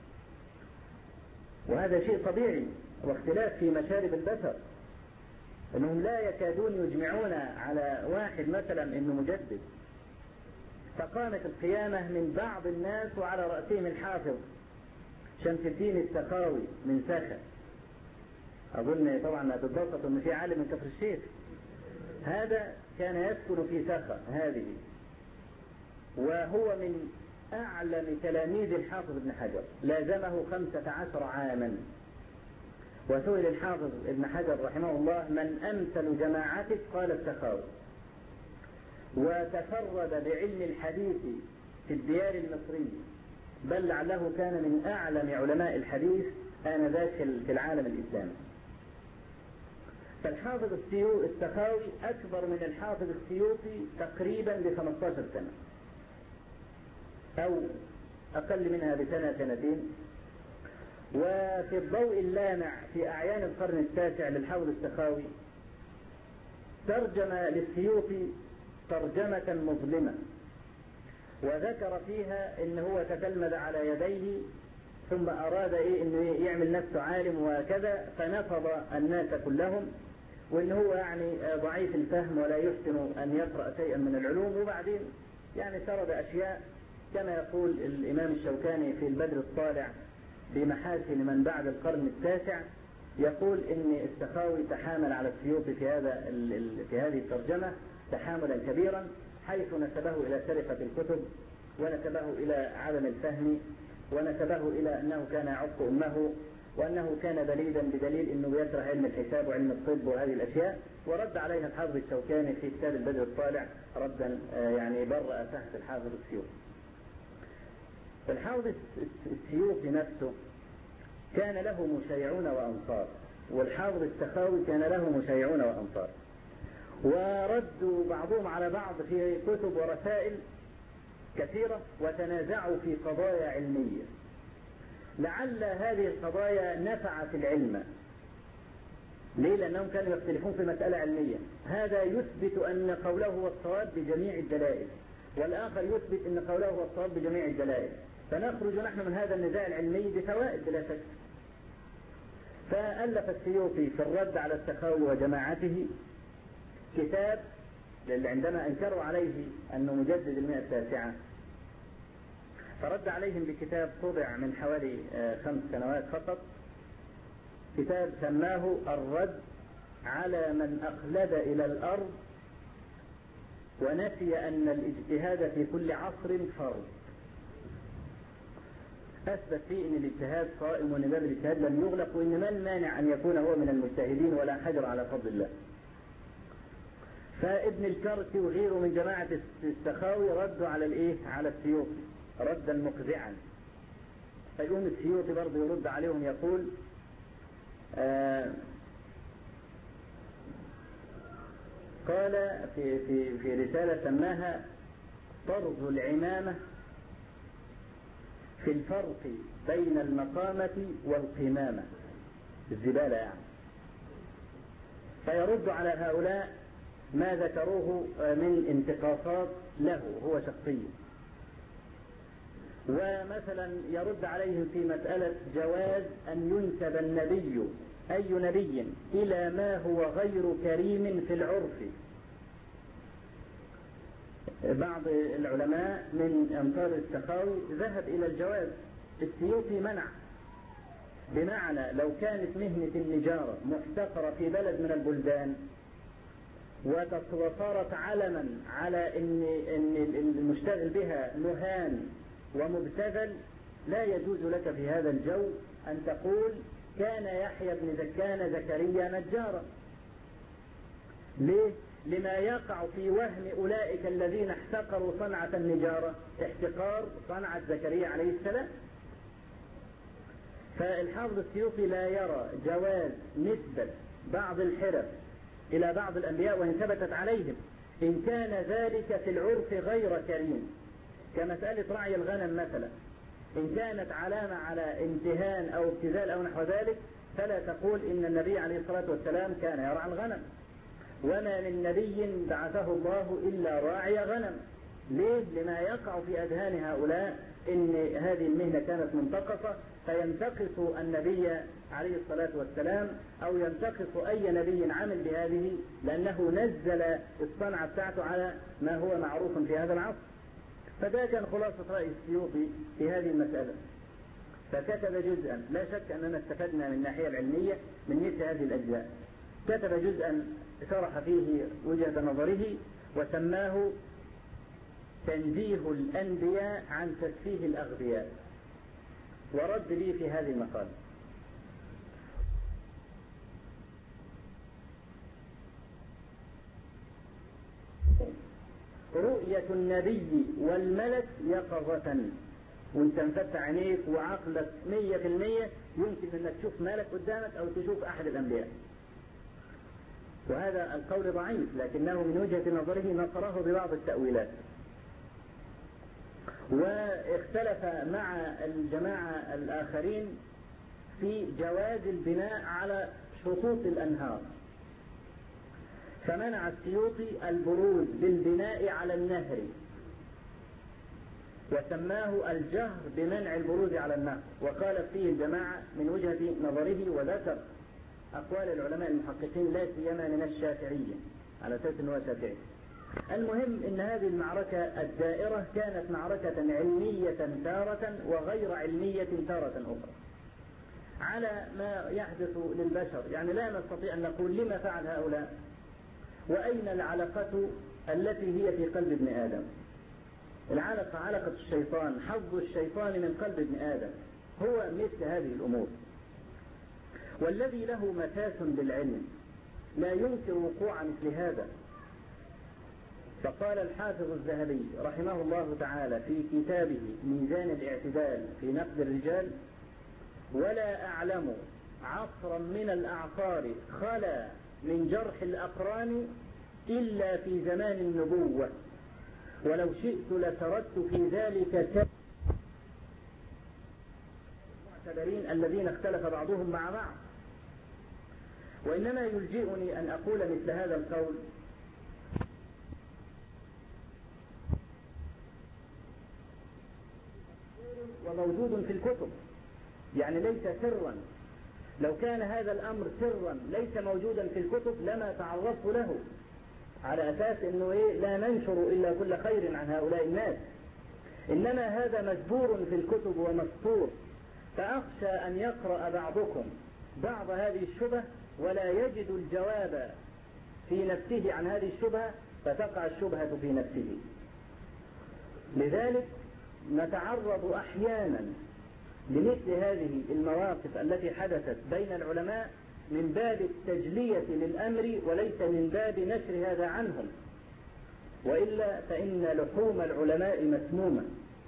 Speaker 1: وهذا شيء طبيعي، واختلاف في مشارب البشر، أنهم لا يكادون يجمعون على واحد مثلا إنه مجدد. فقامت القيامة من بعض الناس وعلى رأسهم الحافظ شمس الدين السخاوي من سخا. أظن طبعا تتبسط أن في عالم من كفر الشيخ، هذا كان يسكن في سخا هذه، وهو من أعلم تلاميذ الحافظ ابن حجر، لازمه 15 عاما. وسئل الحافظ ابن حجر رحمه الله: من أمثل جماعتك؟ قال السخاوي. وتفرد بعلم الحديث في الديار المصرية، بل لعله كان من أعلم علماء الحديث آنذاك في العالم الإسلامي. فالحافظ السخاوي أكبر من الحافظ السيوطي تقريبا ب15 سنة أو أقل منها بسنة سنتين. وفي الضوء اللامع في أعيان القرن التاسع للحافظ السخاوي ترجم للسيوطي ترجمة مظلمة، وذكر فيها إن هو تتلمذ على يديه، ثم أراد إنه يعمل نفسه عالم وكذا، فنفض الناس كلهم، وإن هو يعني ضعيف الفهم ولا يحسن أن يقرأ شيئا من العلوم. وبعدين يعني سرد أشياء كما يقول الإمام الشوكاني في البدر الطالع بمحاسن من بعد القرن التاسع، يقول إن السخاوي تحامل على السيوطي في هذه الترجمة تحاملا كبيرا، حيث نسبه إلى سرقة الكتب، ونسبه إلى عدم الفهم، ونسبه إلى أنه كان يعق أمه، وأنه كان بليدا بدليل أنه يكره علم الحساب وعلم الطب وهذه الأشياء. ورد عليها الحافظ الشوكاني في كتاب البدر الطالع ردا يعني برأ تحت الحافظ السيوطي. الحافظ السيوطي نفسه كان له مشايعون وأنصار، والحافظ السخاوي كان له مشايعون وأنصار، وردوا بعضهم على بعض في كتب ورسائل كثيرة، وتنازعوا في قضايا علمية. لعل هذه القضايا نفعت العلم. ليه؟ لأنهم كانوا يختلفون في مسألة علمية، هذا يثبت أن قوله هو الصواب بجميع الدلائل، والآخر يثبت أن قوله هو الصواب بجميع الدلائل، فنخرج نحن من هذا النزاع العلمي بفوائد بلا شك. فألف السيوطي في الرد على السخاوي وجماعته كتاب عندما أنكروا عليه أنه مجدد 109، فرد عليهم بكتاب طبع من حوالي 5 سنوات فقط، كتاب سماه الرد على من أخلد إلى الأرض ونسي أن الاجتهاد في كل عصر فرض. أثبت فيه أن الاجتهاد قائم وأن باب الاجتهاد لم يغلق، وأن ما المانع أن يكون هو من المجتهدين ولا حجر على فضل الله. فابن الكركي وغيره من جماعة السخاوي ردوا على السيوطي ردا مقزعا. فيقوم السيوطي برضه يرد عليهم يقول قال في رسالة سماها طرز العمامة في الفرق بين المقامة والقمامة، الزبالة يعني. فيرد على هؤلاء ما ذكروه من انتقاصات له هو شخصيا، ومثلا يرد عليهم في مسألة جواز أن ينسب النبي أي نبي إلى ما هو غير كريم في العرف. بعض العلماء من أمثال السخاوي ذهب إلى الجواز، السيوطي منع، بمعنى لو كانت مهنة النجارة محتقرة في بلد من البلدان وصارت علما على ان المشتغل بها مهان ومبتذل، لا يجوز لك في هذا الجو أن تقول كان يحيى كان زكريا نجارا. ليه؟ لما يقع في وهم أولئك الذين احتقروا صنعة النجارة احتقار صنعة زكريا عليه السلام. فالحافظ السيوطي لا يرى جواز نسبة بعض الحرف إلى بعض الأنبياء وإن ثبتت عليهم، إن كان ذلك في العرف غير كريم، كمسألة رعي الغنم مثلا، إن كانت علامة على امتهان أو ابتذال أو نحو ذلك، فلا تقول إن النبي عليه الصلاة والسلام كان يرعى الغنم، وما من نبي بعثه الله إلا راعي غنم. ليه؟ لما يقع في أذهان هؤلاء إن هذه المهنة كانت منتقصة، فينتقص النبي عليه الصلاة والسلام أو ينتقص أي نبي عمل بهذه، لأنه نزل الصنعة بتاعته على ما هو معروف في هذا العصر. فده كان خلاصة رأي السيوطي في هذه المسألة، فكتب جزءا لا شك أننا استفدنا من الناحية العلمية من مثل هذه الأجزاء. كتب جزءا شرح فيه وجهة نظره وسماه تنزيه الأنبياء عن تسفيه الأغبياء، ورد لي في هذه المقالة. رؤية النبي والملك يقظة، وانت مفتح عينيك وعقلك 100% يمكن انك تشوف ملك قدامك او تشوف احد الانبياء. وهذا القول ضعيف، لكنه من وجهة نظره نصره ببعض التأويلات. واختلف مع الجماعة الآخرين في جواز البناء على شطوط الأنهار، فمنع السيوطي البروز بالبناء على النهر، وسماه الجهر بمنع البروز على النهر. وقال فيه الجماعة من وجهة نظره، وذكر أقوال العلماء المحققين لا سيما من الشافعية على أساس أنه شافعي. المهم أن هذه المعركة الدائرة كانت معركة علمية تارة وغير علمية تارة أخرى على ما يحدث للبشر. يعني لا نستطيع أن نقول لما فعل هؤلاء، وأين العلقة التي هي في قلب ابن آدم. العلقة علقة الشيطان، حظ الشيطان من قلب ابن آدم هو مثل هذه الأمور. والذي له مساس بالعلم لا ينكر وقوع مثل هذا. فقال الحافظ الذهبي رحمه الله تعالى في كتابه ميزان الاعتدال في نقد الرجال: ولا أعلم عصرا من الأعصار خلا من جرح الأقران إلا في زمان النبوة، ولو شئت لسردت في ذلك المعتبرين الذين اختلف بعضهم مع بعض. وإنما يلجئني أن أقول مثل هذا القول وموجود في الكتب، يعني ليس سرا لو كان هذا الأمر سرا ليس موجودا في الكتب لما تعرضت له، على أساس أنه لا ننشر إلا كل خير عن هؤلاء الناس، إنما هذا مجبور في الكتب ومسطور. فأخشى أن يقرأ بعضكم بعض هذه الشبه ولا يجد الجواب في نفسه عن هذه الشبهة فتقع الشبهة في نفسه. لذلك نتعرض أحيانا لمثل هذه المواقف التي حدثت بين العلماء من باب التجلية للأمر وليس من باب نشر هذا عنهم، وإلا فإن لحوم العلماء مسمومة.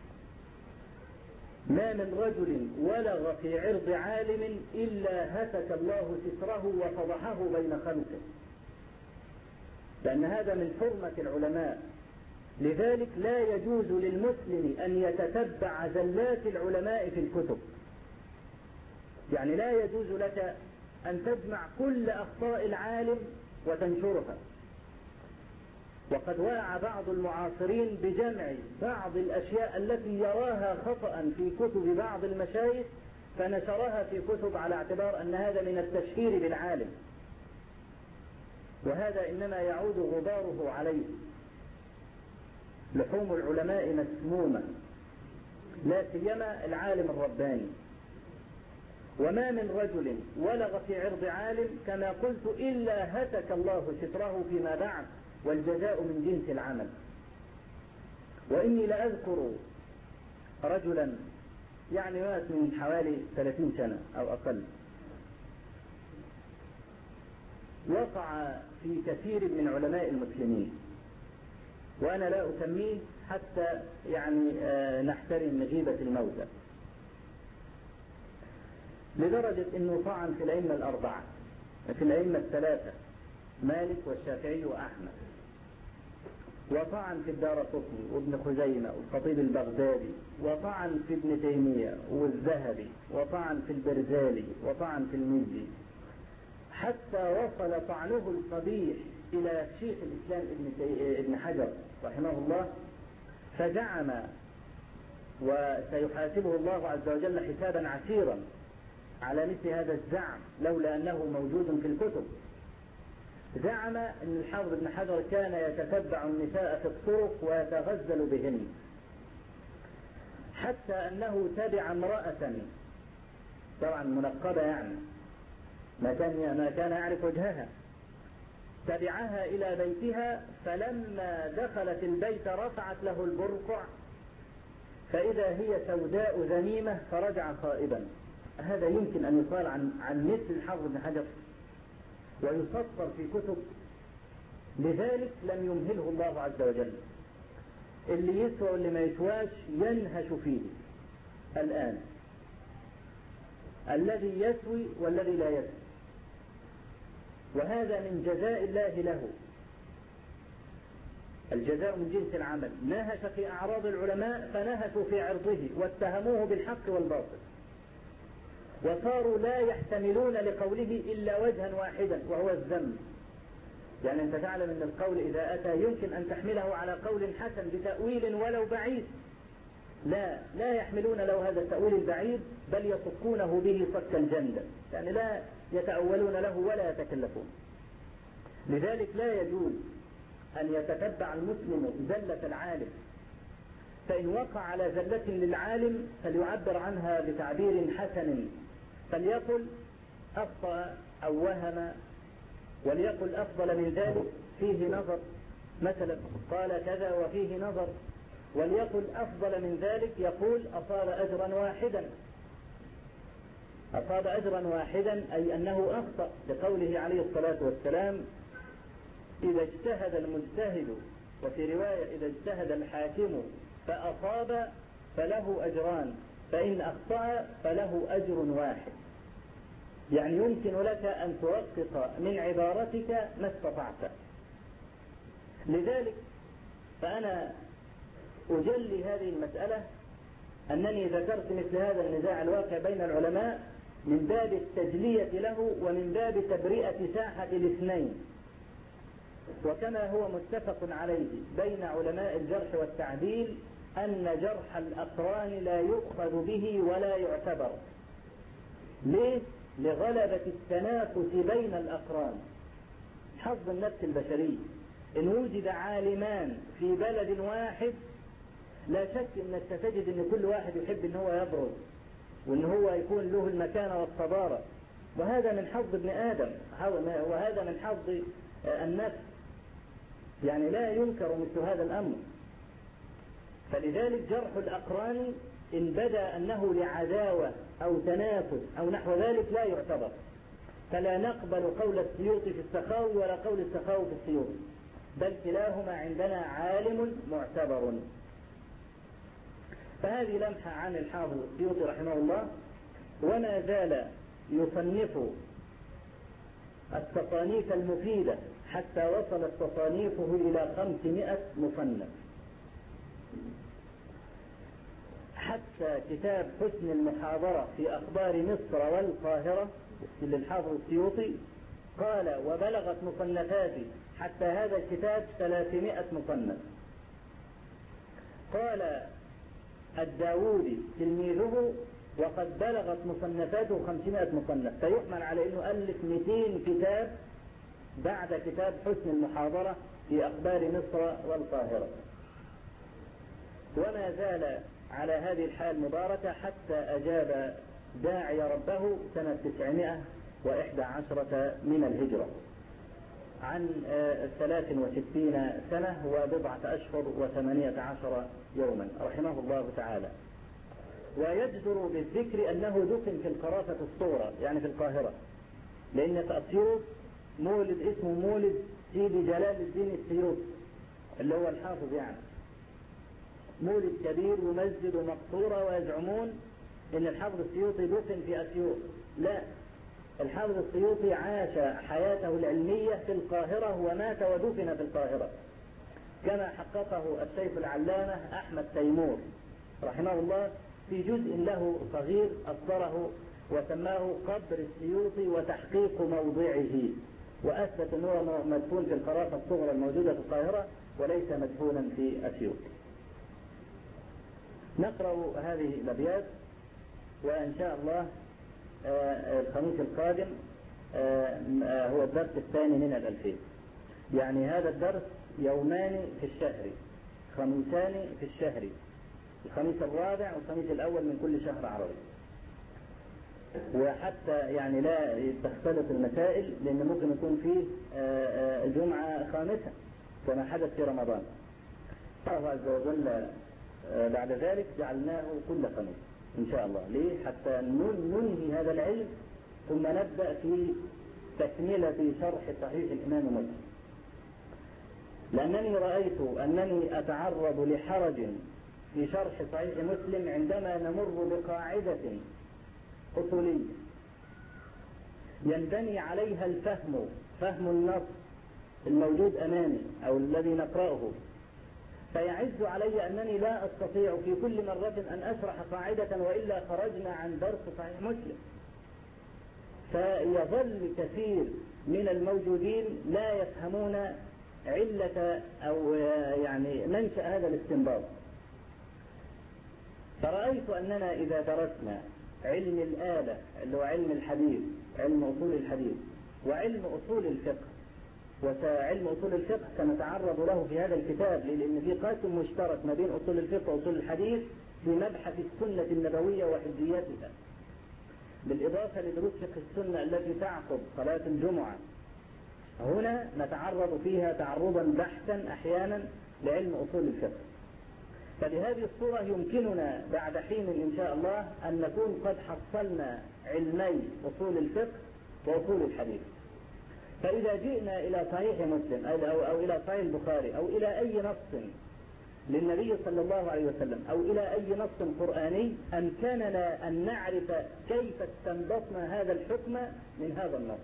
Speaker 1: ما من رجل ولغ في عرض عالم إلا هتك الله ستره وفضحه بين خلقه، لأن هذا من حرمة العلماء. لذلك لا يجوز للمسلم أن يتتبع زلات العلماء في الكتب، يعني لا يجوز لك أن تجمع كل أخطاء العالم وتنشرها. وقد وقع بعض المعاصرين بجمع بعض الأشياء التي يراها خطأ في كتب بعض المشايخ فنشرها في كتب على اعتبار أن هذا من التشهير بالعالم، وهذا إنما يعود غباره عليه. لحوم العلماء مسمومة، لا سيما العالم الرباني. وما من رجل ولغ في عرض عالم كما قلت إلا هتك الله ستره فيما بعد، والجزاء من جنس العمل. وإني لأذكر رجلا يعني مات من حوالي 30 سنة أو أقل، وقع في كثير من علماء المسلمين، وأنا لا أسميه حتى يعني نحترم غيبة الموتى، لدرجة أنه طعن في الأئمة الأربعة، في الأئمة الثلاثة مالك والشافعي وأحمد، وطعن في الدارقطني وابن خزيمة والخطيب البغدادي، وطعن في ابن تيمية والذهبي، وطعن في البرزالي، وطعن في المزي، حتى وصل طعنه القبيح إلى شيخ الإسلام ابن حجر رحمه الله، فزعم، وسيحاسبه الله عز وجل حسابا عسيرا على مثل هذا الزعم لولا أنه موجود في الكتب، زعم أن الحافظ ابن حجر كان يتتبع النساء في الطرق ويتغزل بهن، حتى أنه تبع امرأة طبعا منقبة، يعني ما كان يعرف وجهها، تبعها إلى بيتها، فلما دخلت البيت رفعت له البرقع فإذا هي سوداء ذميمة فرجع خائبا. هذا يمكن أن يقال عن مثل الحافظ ابن حجر ويسطر في كتب؟ لذلك لم يمهله الله عز وجل. اللي يسوى واللي ما يسواش ينهش فيه الآن، الذي يسوي والذي لا يسوي، وهذا من جزاء الله له. الجزاء من جنس العمل. نهش في أعراض العلماء فنهشوا في عرضه واتهموه بالحق والباطل، وصاروا لا يحتملون لقوله إلا وجها واحدا وهو الذم. يعني أنت تعلم أن القول إذا أتى يمكن أن تحمله على قول حسن بتأويل ولو بعيد، لا يحملون له هذا التأويل البعيد، بل يصكونه به صك الجندل، يعني لا يتأولون له ولا يتكلفون. لذلك لا يجوز أن يتتبع المسلم زلة العالم، فإن وقع على زلة للعالم فليعبر عنها بتعبير حسن، فليقل أخطأ أو وهم، وليقل أفضل من ذلك فيه نظر، مثلا قال كذا وفيه نظر، وليقل أفضل من ذلك يقول أصاب أجرا واحدا. أصاب أجرا واحدا أي أنه أخطأ، لقوله عليه الصلاة والسلام إذا اجتهد المجتهد، وفي رواية إذا اجتهد الحاكم فأصاب فله أجران، فإن أخطأ فله أجر واحد. يعني يمكن لك أن توفق من عبارتك ما استطعت. لذلك فأنا أجلي هذه المسألة أنني ذكرت مثل هذا النزاع الواقع بين العلماء من باب التجلية له ومن باب تبرئة ساحة الاثنين، وكما هو متفق عليه بين علماء الجرح والتعديل أن جرح الأقران لا يؤخذ به ولا يعتبر. ليه؟ لغلبة التنافس بين الأقران. حظ النفس البشري إن وجد عالمان في بلد واحد لا شك إنك ستجد إن كل واحد يحب إن هو يبرز وإن هو يكون له المكانة والصدارة، وهذا من حظ ابن آدم وهذا من حظ النفس، يعني لا ينكر مثل هذا الأمر. فلذلك جرح الأقران إن بدا أنه لعداوة أو تنافس أو نحو ذلك لا يعتبر، فلا نقبل قول السيوطي في السخاوي ولا قول السخاوي في السيوطي، بل كلاهما عندنا عالم معتبر. فهذه لمحة عن الحافظ السيوطي رحمه الله. وما زال يصنف التصانيف المفيدة حتى وصلت تصانيفه إلى 500 مصنف، حتى كتاب حسن المحاضرة في أخبار مصر والقاهرة للحافظ السيوطي قال وبلغت مصنفاتي حتى هذا الكتاب 300 مصنف. قال الداودي تلميذه وقد بلغت مصنفاته 500 مصنف، فيحمل على أنه ألف 200 كتاب بعد كتاب حسن المحاضرة في أخبار مصر والقاهرة. وما زال على هذه الحال المباركة حتى أجاب داعي ربه سنة 911 من الهجرة عن 63 سنة وبضعة أشهر و18 يوما رحمه الله تعالى. ويجدر بالذكر أنه دفن في القرافة الصغرى يعني في القاهرة، لأن في أسيوط مولد اسمه مولد سيدي جلال الدين السيوطي اللي هو الحافظ، يعني مولد كبير ومسجد ومقصورة، ويزعمون ان الحافظ السيوطي دفن في أسيوط. لا، الحافظ السيوطي عاش حياته العلمية في القاهرة ومات ودفن في القاهرة، كما حققه الشيخ العلامة أحمد تيمور رحمه الله في جزء له صغير أصدره وسماه قبر السيوطي وتحقيق موضعه، وأثبت أنه مدفون في القرافة الصغرى الموجودة في القاهرة وليس مدفونا في أسيوط. نقرأ هذه الأبيات، وإن شاء الله الخميس القادم هو الدرس الثاني من 2000، يعني هذا الدرس يومان في الشهر، خميسان في الشهر، الخميس الرابع والخميس الأول من كل شهر عربي، وحتى يعني لا تختلط المسائل، لأن ممكن يكون فيه جمعة خامسة كما حدث في رمضان. الله عز وجل بعد ذلك جعلناه كل خميس إن شاء الله. ليه؟ حتى ننهي هذا العلم ثم نبدأ في تكملة شرح صحيح الإمام مسلم، لأنني رأيت أنني أتعرض لحرج في شرح صحيح مسلم عندما نمر بقاعدة أصولية ينبني عليها الفهم، فهم النص الموجود أمامي أو الذي نقرأه، فيعز علي أنني لا أستطيع في كل مرة أن أشرح قاعدة وإلا خرجنا عن درس صحيح مسلم. فيظل كثير من الموجودين لا يفهمون علة أو يعني منشأ هذا الاستنباط. فرأيت أننا إذا درسنا علم الآلة اللي هو علم الحديث، علم أصول الحديث، وعلم أصول الفقه، وعلم أصول الفقه سنتعرض له في هذا الكتاب، لأن في قاسم مشترك ما بين أصول الفقه وأصول الحديث في مبحث السنة النبوية وحجيتها، بالإضافة لدروس فقه السنة التي تعقب صلاة الجمعة. هنا نتعرض فيها تعرضا بحثا أحيانا لعلم أصول الفقه. فبهذه الصورة يمكننا بعد حين إن شاء الله أن نكون قد حصلنا علمي أصول الفقه وأصول الحديث. فإذا جئنا إلى صحيح مسلم أو إلى صحيح البخاري أو إلى أي نص للنبي صلى الله عليه وسلم أو إلى أي نص قرآني، أمكننا أن نعرف كيف استنبطنا هذا الحكم من هذا النص.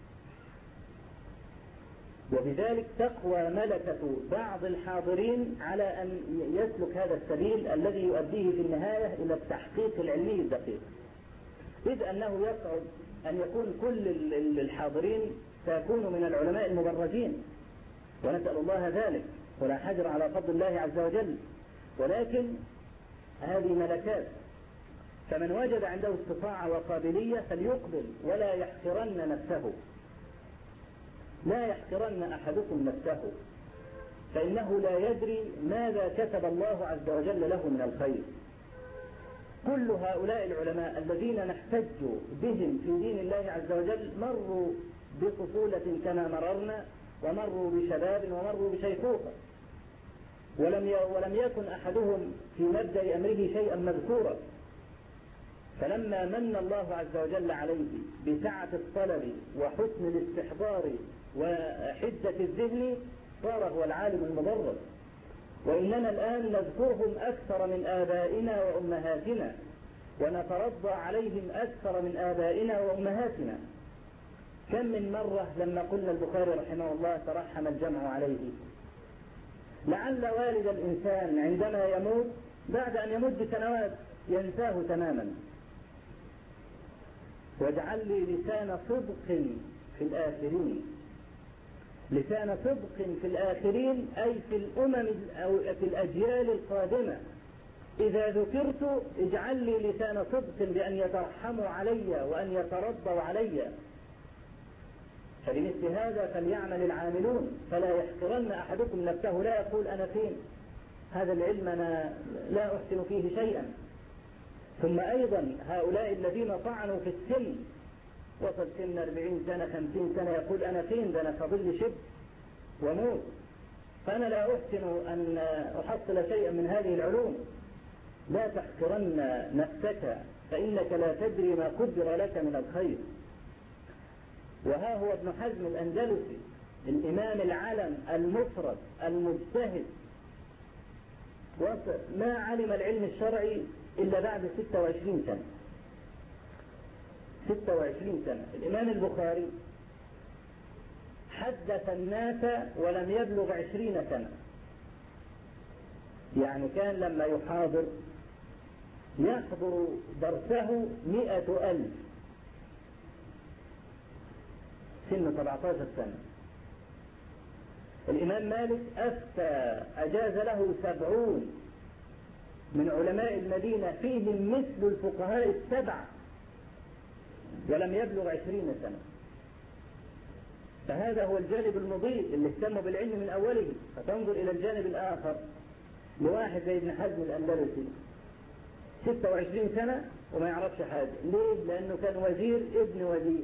Speaker 1: وبذلك تقوى ملكة بعض الحاضرين على أن يسلك هذا السبيل الذي يؤديه في النهاية إلى التحقيق العلمي الدقيق، إذ أنه يصعب أن يكون كل الحاضرين سيكونوا من العلماء المبرزين، ونسأل الله ذلك ولا حجر على فضل الله عز وجل، ولكن هذه ملكات. فمن وجد عنده استطاعة وقابلية فليقبل ولا يحقرن نفسه. لا يحقرن أحدكم نفسه، فإنه لا يدري ماذا كتب الله عز وجل له من الخير. كل هؤلاء العلماء الذين نحتج بهم في دين الله عز وجل مروا بطفولة كما مررنا، ومروا بشباب، ومروا بشيخوخة، ولم يكن أحدهم في مبدأ أمره شيئا مذكورا. فلما من الله عز وجل عليه بسعة الطلب وحسن الاستحضار وحدة الذهن صار هو العالم المدرس. وإننا الآن نذكرهم أكثر من آبائنا وأمهاتنا، ونترضى عليهم أكثر من آبائنا وأمهاتنا. كم من مرة لما قلنا البخاري رحمه الله ترحم الجمع عليه، لعل والد الإنسان عندما يموت بعد أن يموت بسنوات ينساه تماما. واجعل لي لسان صدق في الآخرين. لسان صدق في الآخرين أي في الأمم أو في الأجيال القادمة. إذا ذكرت اجعل لي لسان صدق بأن يترحموا علي وأن يترضوا علي. فلمثل هذا فليعمل العاملون، فلا يحقرن أحدكم نفسه، لا يقول أنا فين، هذا العلم أنا لا أحسن فيه شيئا. ثم أيضا هؤلاء الذين طعنوا في السن، وصل سن 40 سنة 50 سنة، يقول أنا فين، ده أنا فاضل شب وموت، فأنا لا أحسن أن أحصل شيئا من هذه العلوم. لا تحقرن نفسك، فإنك لا تدري ما قدر لك من الخير. وها هو ابن حزم الأندلسي الإمام العلم المفرد المجتهد، ما علم العلم الشرعي إلا بعد 26 سنة. 26 سنة. الإمام البخاري حدث الناس ولم يبلغ 20 سنة، يعني كان لما يحاضر يحضر درسه 100,000، سن 17 سنة. الإمام مالك أفتى أجاز له 70 من علماء المدينة فيهم مثل الفقهاء السبعة ولم يبلغ 20 سنة. فهذا هو الجانب المضيء اللي اهتم بالعلم من أوله. فتنظر إلى الجانب الآخر لواحد زي ابن حزم الأندلسي 26 سنة وما يعرفش حاجة. ليه؟ لأنه كان وزير ابن وزير.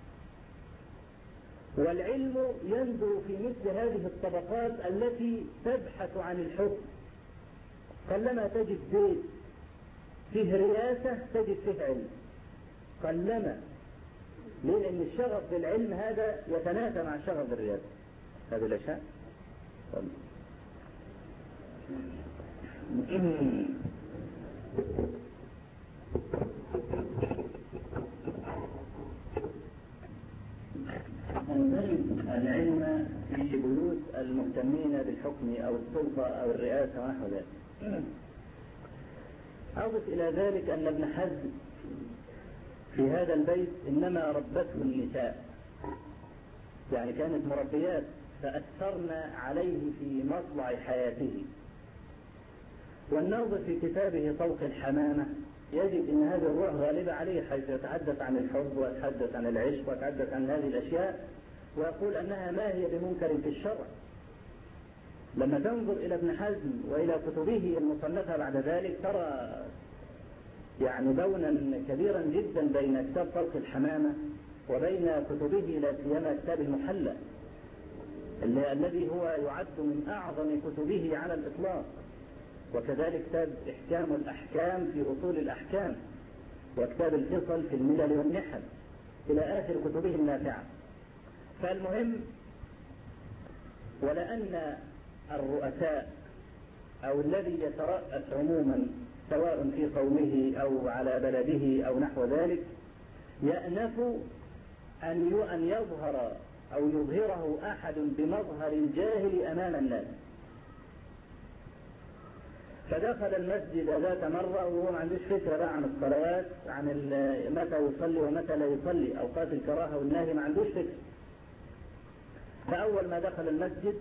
Speaker 1: والعلم ينظر في مثل هذه الطبقات التي تبحث عن الحكم. قلما تجد بيت فيه رياسة تجد فيه علم، قلما. ليه؟ لأن الشغف بالعلم هذا يتنافى مع الشغف بالرياسة. هذه الأشياء نجد العلم في بيوت المهتمين بالحكم أو السلطة أو الرئاسة ونحو ذلك. أضف إلى ذلك أن ابن حزم في هذا البيت إنما ربته النساء، يعني كانت مربيات فأثرن عليه في مطلع حياته. والناظر في كتابه طوق الحمامة يجد أن هذه الروح غالبة عليه، حيث يتحدث عن الحب ويتحدث عن العشق ويتحدث عن هذه الأشياء، ويقول أنها ما هي بمنكر في الشرع. لما تنظر إلى ابن حزم وإلى كتبه المصنفة بعد ذلك ترى يعني بونا كبيرا جدا بين كتاب طوق الحمامة وبين كتبه لا سيما كتاب المحلى الذي هو يعد من أعظم كتبه على الإطلاق، وكذلك كتاب إحكام الأحكام في أصول الأحكام، وكتاب الفصل في الملل والنحل، إلى آخر كتبه النافعة. فالمهم، ولأن الرؤساء أو الذي يترأس عموما سواء في قومه أو على بلده أو نحو ذلك يأنف أن يظهر أو يظهره أحد بمظهر الجاهل أمام الناس. فدخل المسجد ذات مرة وهو ما عندوش فكرة بقى عن الصلوات، عن متى يصلي ومتى لا يصلي، أوقات الكراهة والنهي، ما عندوش فكرة. فأول ما دخل المسجد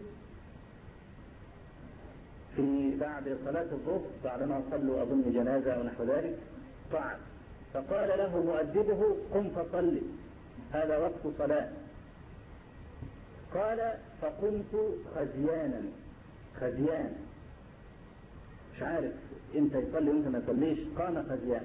Speaker 1: في بعد صلاة الظهر، بعد ما صلوا أظن جنازة أو نحو ذلك، صعد فقال له مؤدبه قم فصلي هذا وقت صلاة. قال فقمت خزيان مش عارف امتى يصلي وامتى ما يصليش، قام خزيان.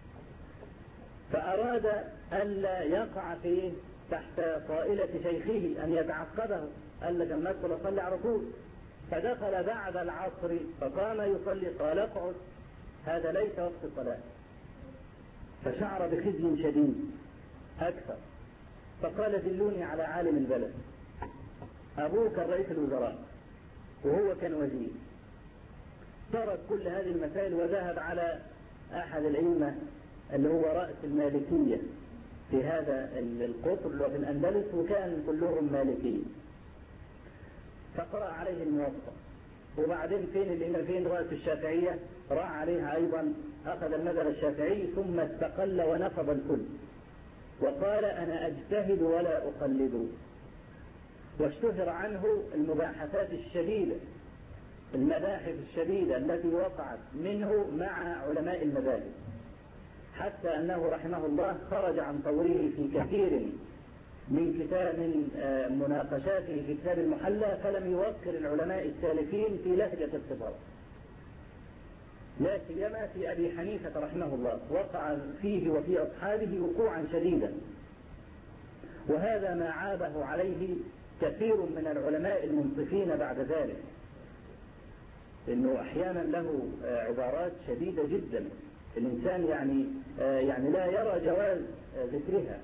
Speaker 1: فأراد ألا يقع فيه تحت طائلة شيخه أن يتعقبه، قال لك لما أدخل أصلي على طول. فدخل بعد العصر فقام يصلي، قال اقعد هذا ليس وقت صلاة. فشعر بخزي شديد أكثر، فقال دلوني على عالم البلد. أبوه كان رئيس الوزراء وهو كان وزير. ترك كل هذه المسائل وذهب على أحد الأئمة اللي هو رأس المالكية في هذا القطر اللي هو في الأندلس، وكان كلهم مالكيين. فقرأ عليه الموطأ. وبعدين فين رأس الشافعية راح عليها أيضا، أخذ المذهب الشافعي ثم استقل ونفض الكل وقال أنا أجتهد ولا أقلد. واشتهر عنه المباحثات الشديدة، المباحث الشديدة التي وقعت منه مع علماء المذاهب، حتى أنه رحمه الله خرج عن طوره في كثير من كتاب مناقشاته في كتاب المحلى، فلم يوقر العلماء السالفين في لهجة الصفات، لا سيما في أبي حنيفة رحمه الله، وقع فيه وفي أصحابه وقوعا شديدا. وهذا ما عابه عليه كثير من العلماء المنصفين بعد ذلك، إنه أحيانا له عبارات شديدة جدا الإنسان يعني لا يرى جواز ذكرها.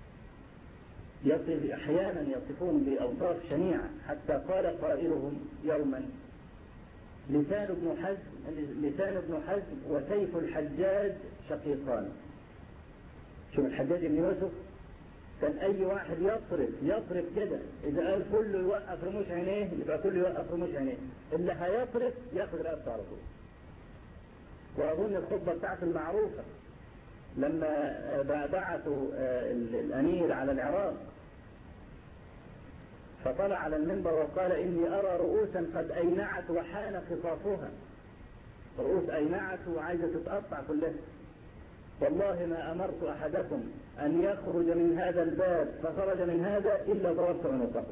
Speaker 1: أحيانا يصفون بأوصاف شنيعة، حتى قال قائلهم يوما لسان ابن حزم وسيف الحجاج شقيقان. شوف الحجاج بن يوسف كان أي واحد يصرف كده، إذا قال كله يوقف رموش عينيه يبقى كله يوقف رموش عينيه، اللي هيصرف ياخد رأسه على طول. وأظن الخطبة بتاعته المعروفة لما بعثوا الأمير على العراق، فطلع على المنبر وقال إني أرى رؤوسا قد أينعت وحان خصاصها، رؤوس أينعت وعايزة تتقطع كلها، والله ما أمرت أحدكم أن يخرج من هذا الباب فخرج من هذا إلا ضربت عنقه.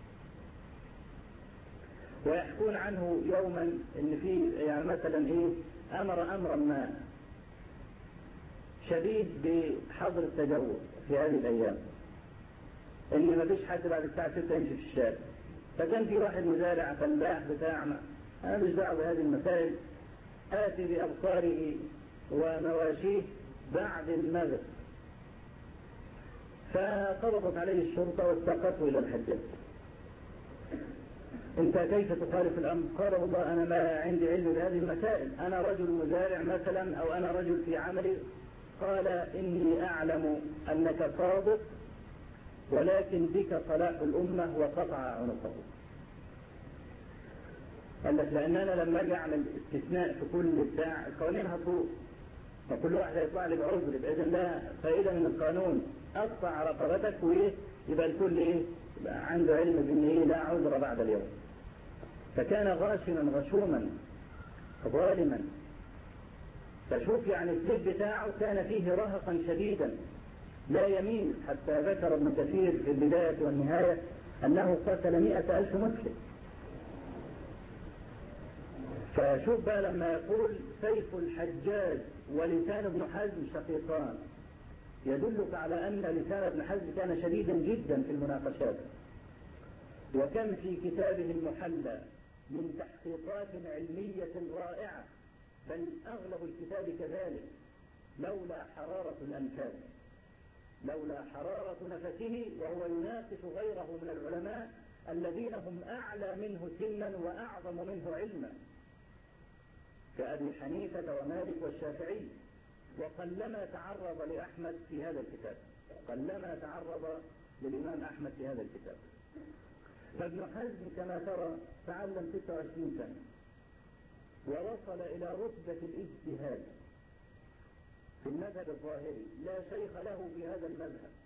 Speaker 1: ويحكون عنه يوما إن في مثلا أمر أمرا ما شديد بحظر التجول في هذه الأيام، إن ما فيش حد بعد الساعة 6 يمشي في الشارع. فكان في واحد مزارع فلاح بتاعنا، أنا مش دعوة بهذه المسائل، آتي بأبصاره ومواشيه بعد المغرب، فقبضت عليه الشرطة واستقته إلى الحجاج. أنت كيف تخالف الأمر؟ قال والله أنا ما عندي علم بهذه المسائل، أنا رجل مزارع مثلا أو أنا رجل في عملي. قال إني أعلم أنك صادق ولكن بك صلاح الأمة وقطع عنقه. قال لك لأننا لما أجي أعمل استثناء في كل بتاع القوانين هتروح، فكل واحد يطلع لي بعذر، بإذن لا فائدة من القانون، أقطع رقبتك يبقى الكل يبقى عنده علم بأن لا عذر بعد اليوم. فكان غاشما غشوما ظالما. فشوف السيف بتاعه كان فيه رهقا شديدا لا يمين، حتى ذكر ابن كثير في البداية والنهاية أنه قتل 100,000 مسلم. فشوف بقى لما يقول سيف الحجاج ولسان ابن حزم شقيقان، يدلك على أن لسان ابن حزم كان شديدا جدا في المناقشات. وكم في كتابه المحلى من تحقيقات علمية رائعة، بل أغلب الكتاب كذلك، لولا حرارة الأنفاس، لولا حرارة نفسه، وهو يناقش غيره من العلماء الذين هم أعلى منه سنا وأعظم منه علما، كأبي حنيفة ومالك والشافعي. وقلما تعرض لأحمد في هذا الكتاب، قلما تعرض للإمام أحمد في هذا الكتاب. فابن حزم كما ترى تعلم 26 سنة ووصل إلى رتبة الاجتهاد في المذهب الظاهري، لا شيخ له في هذا المذهب،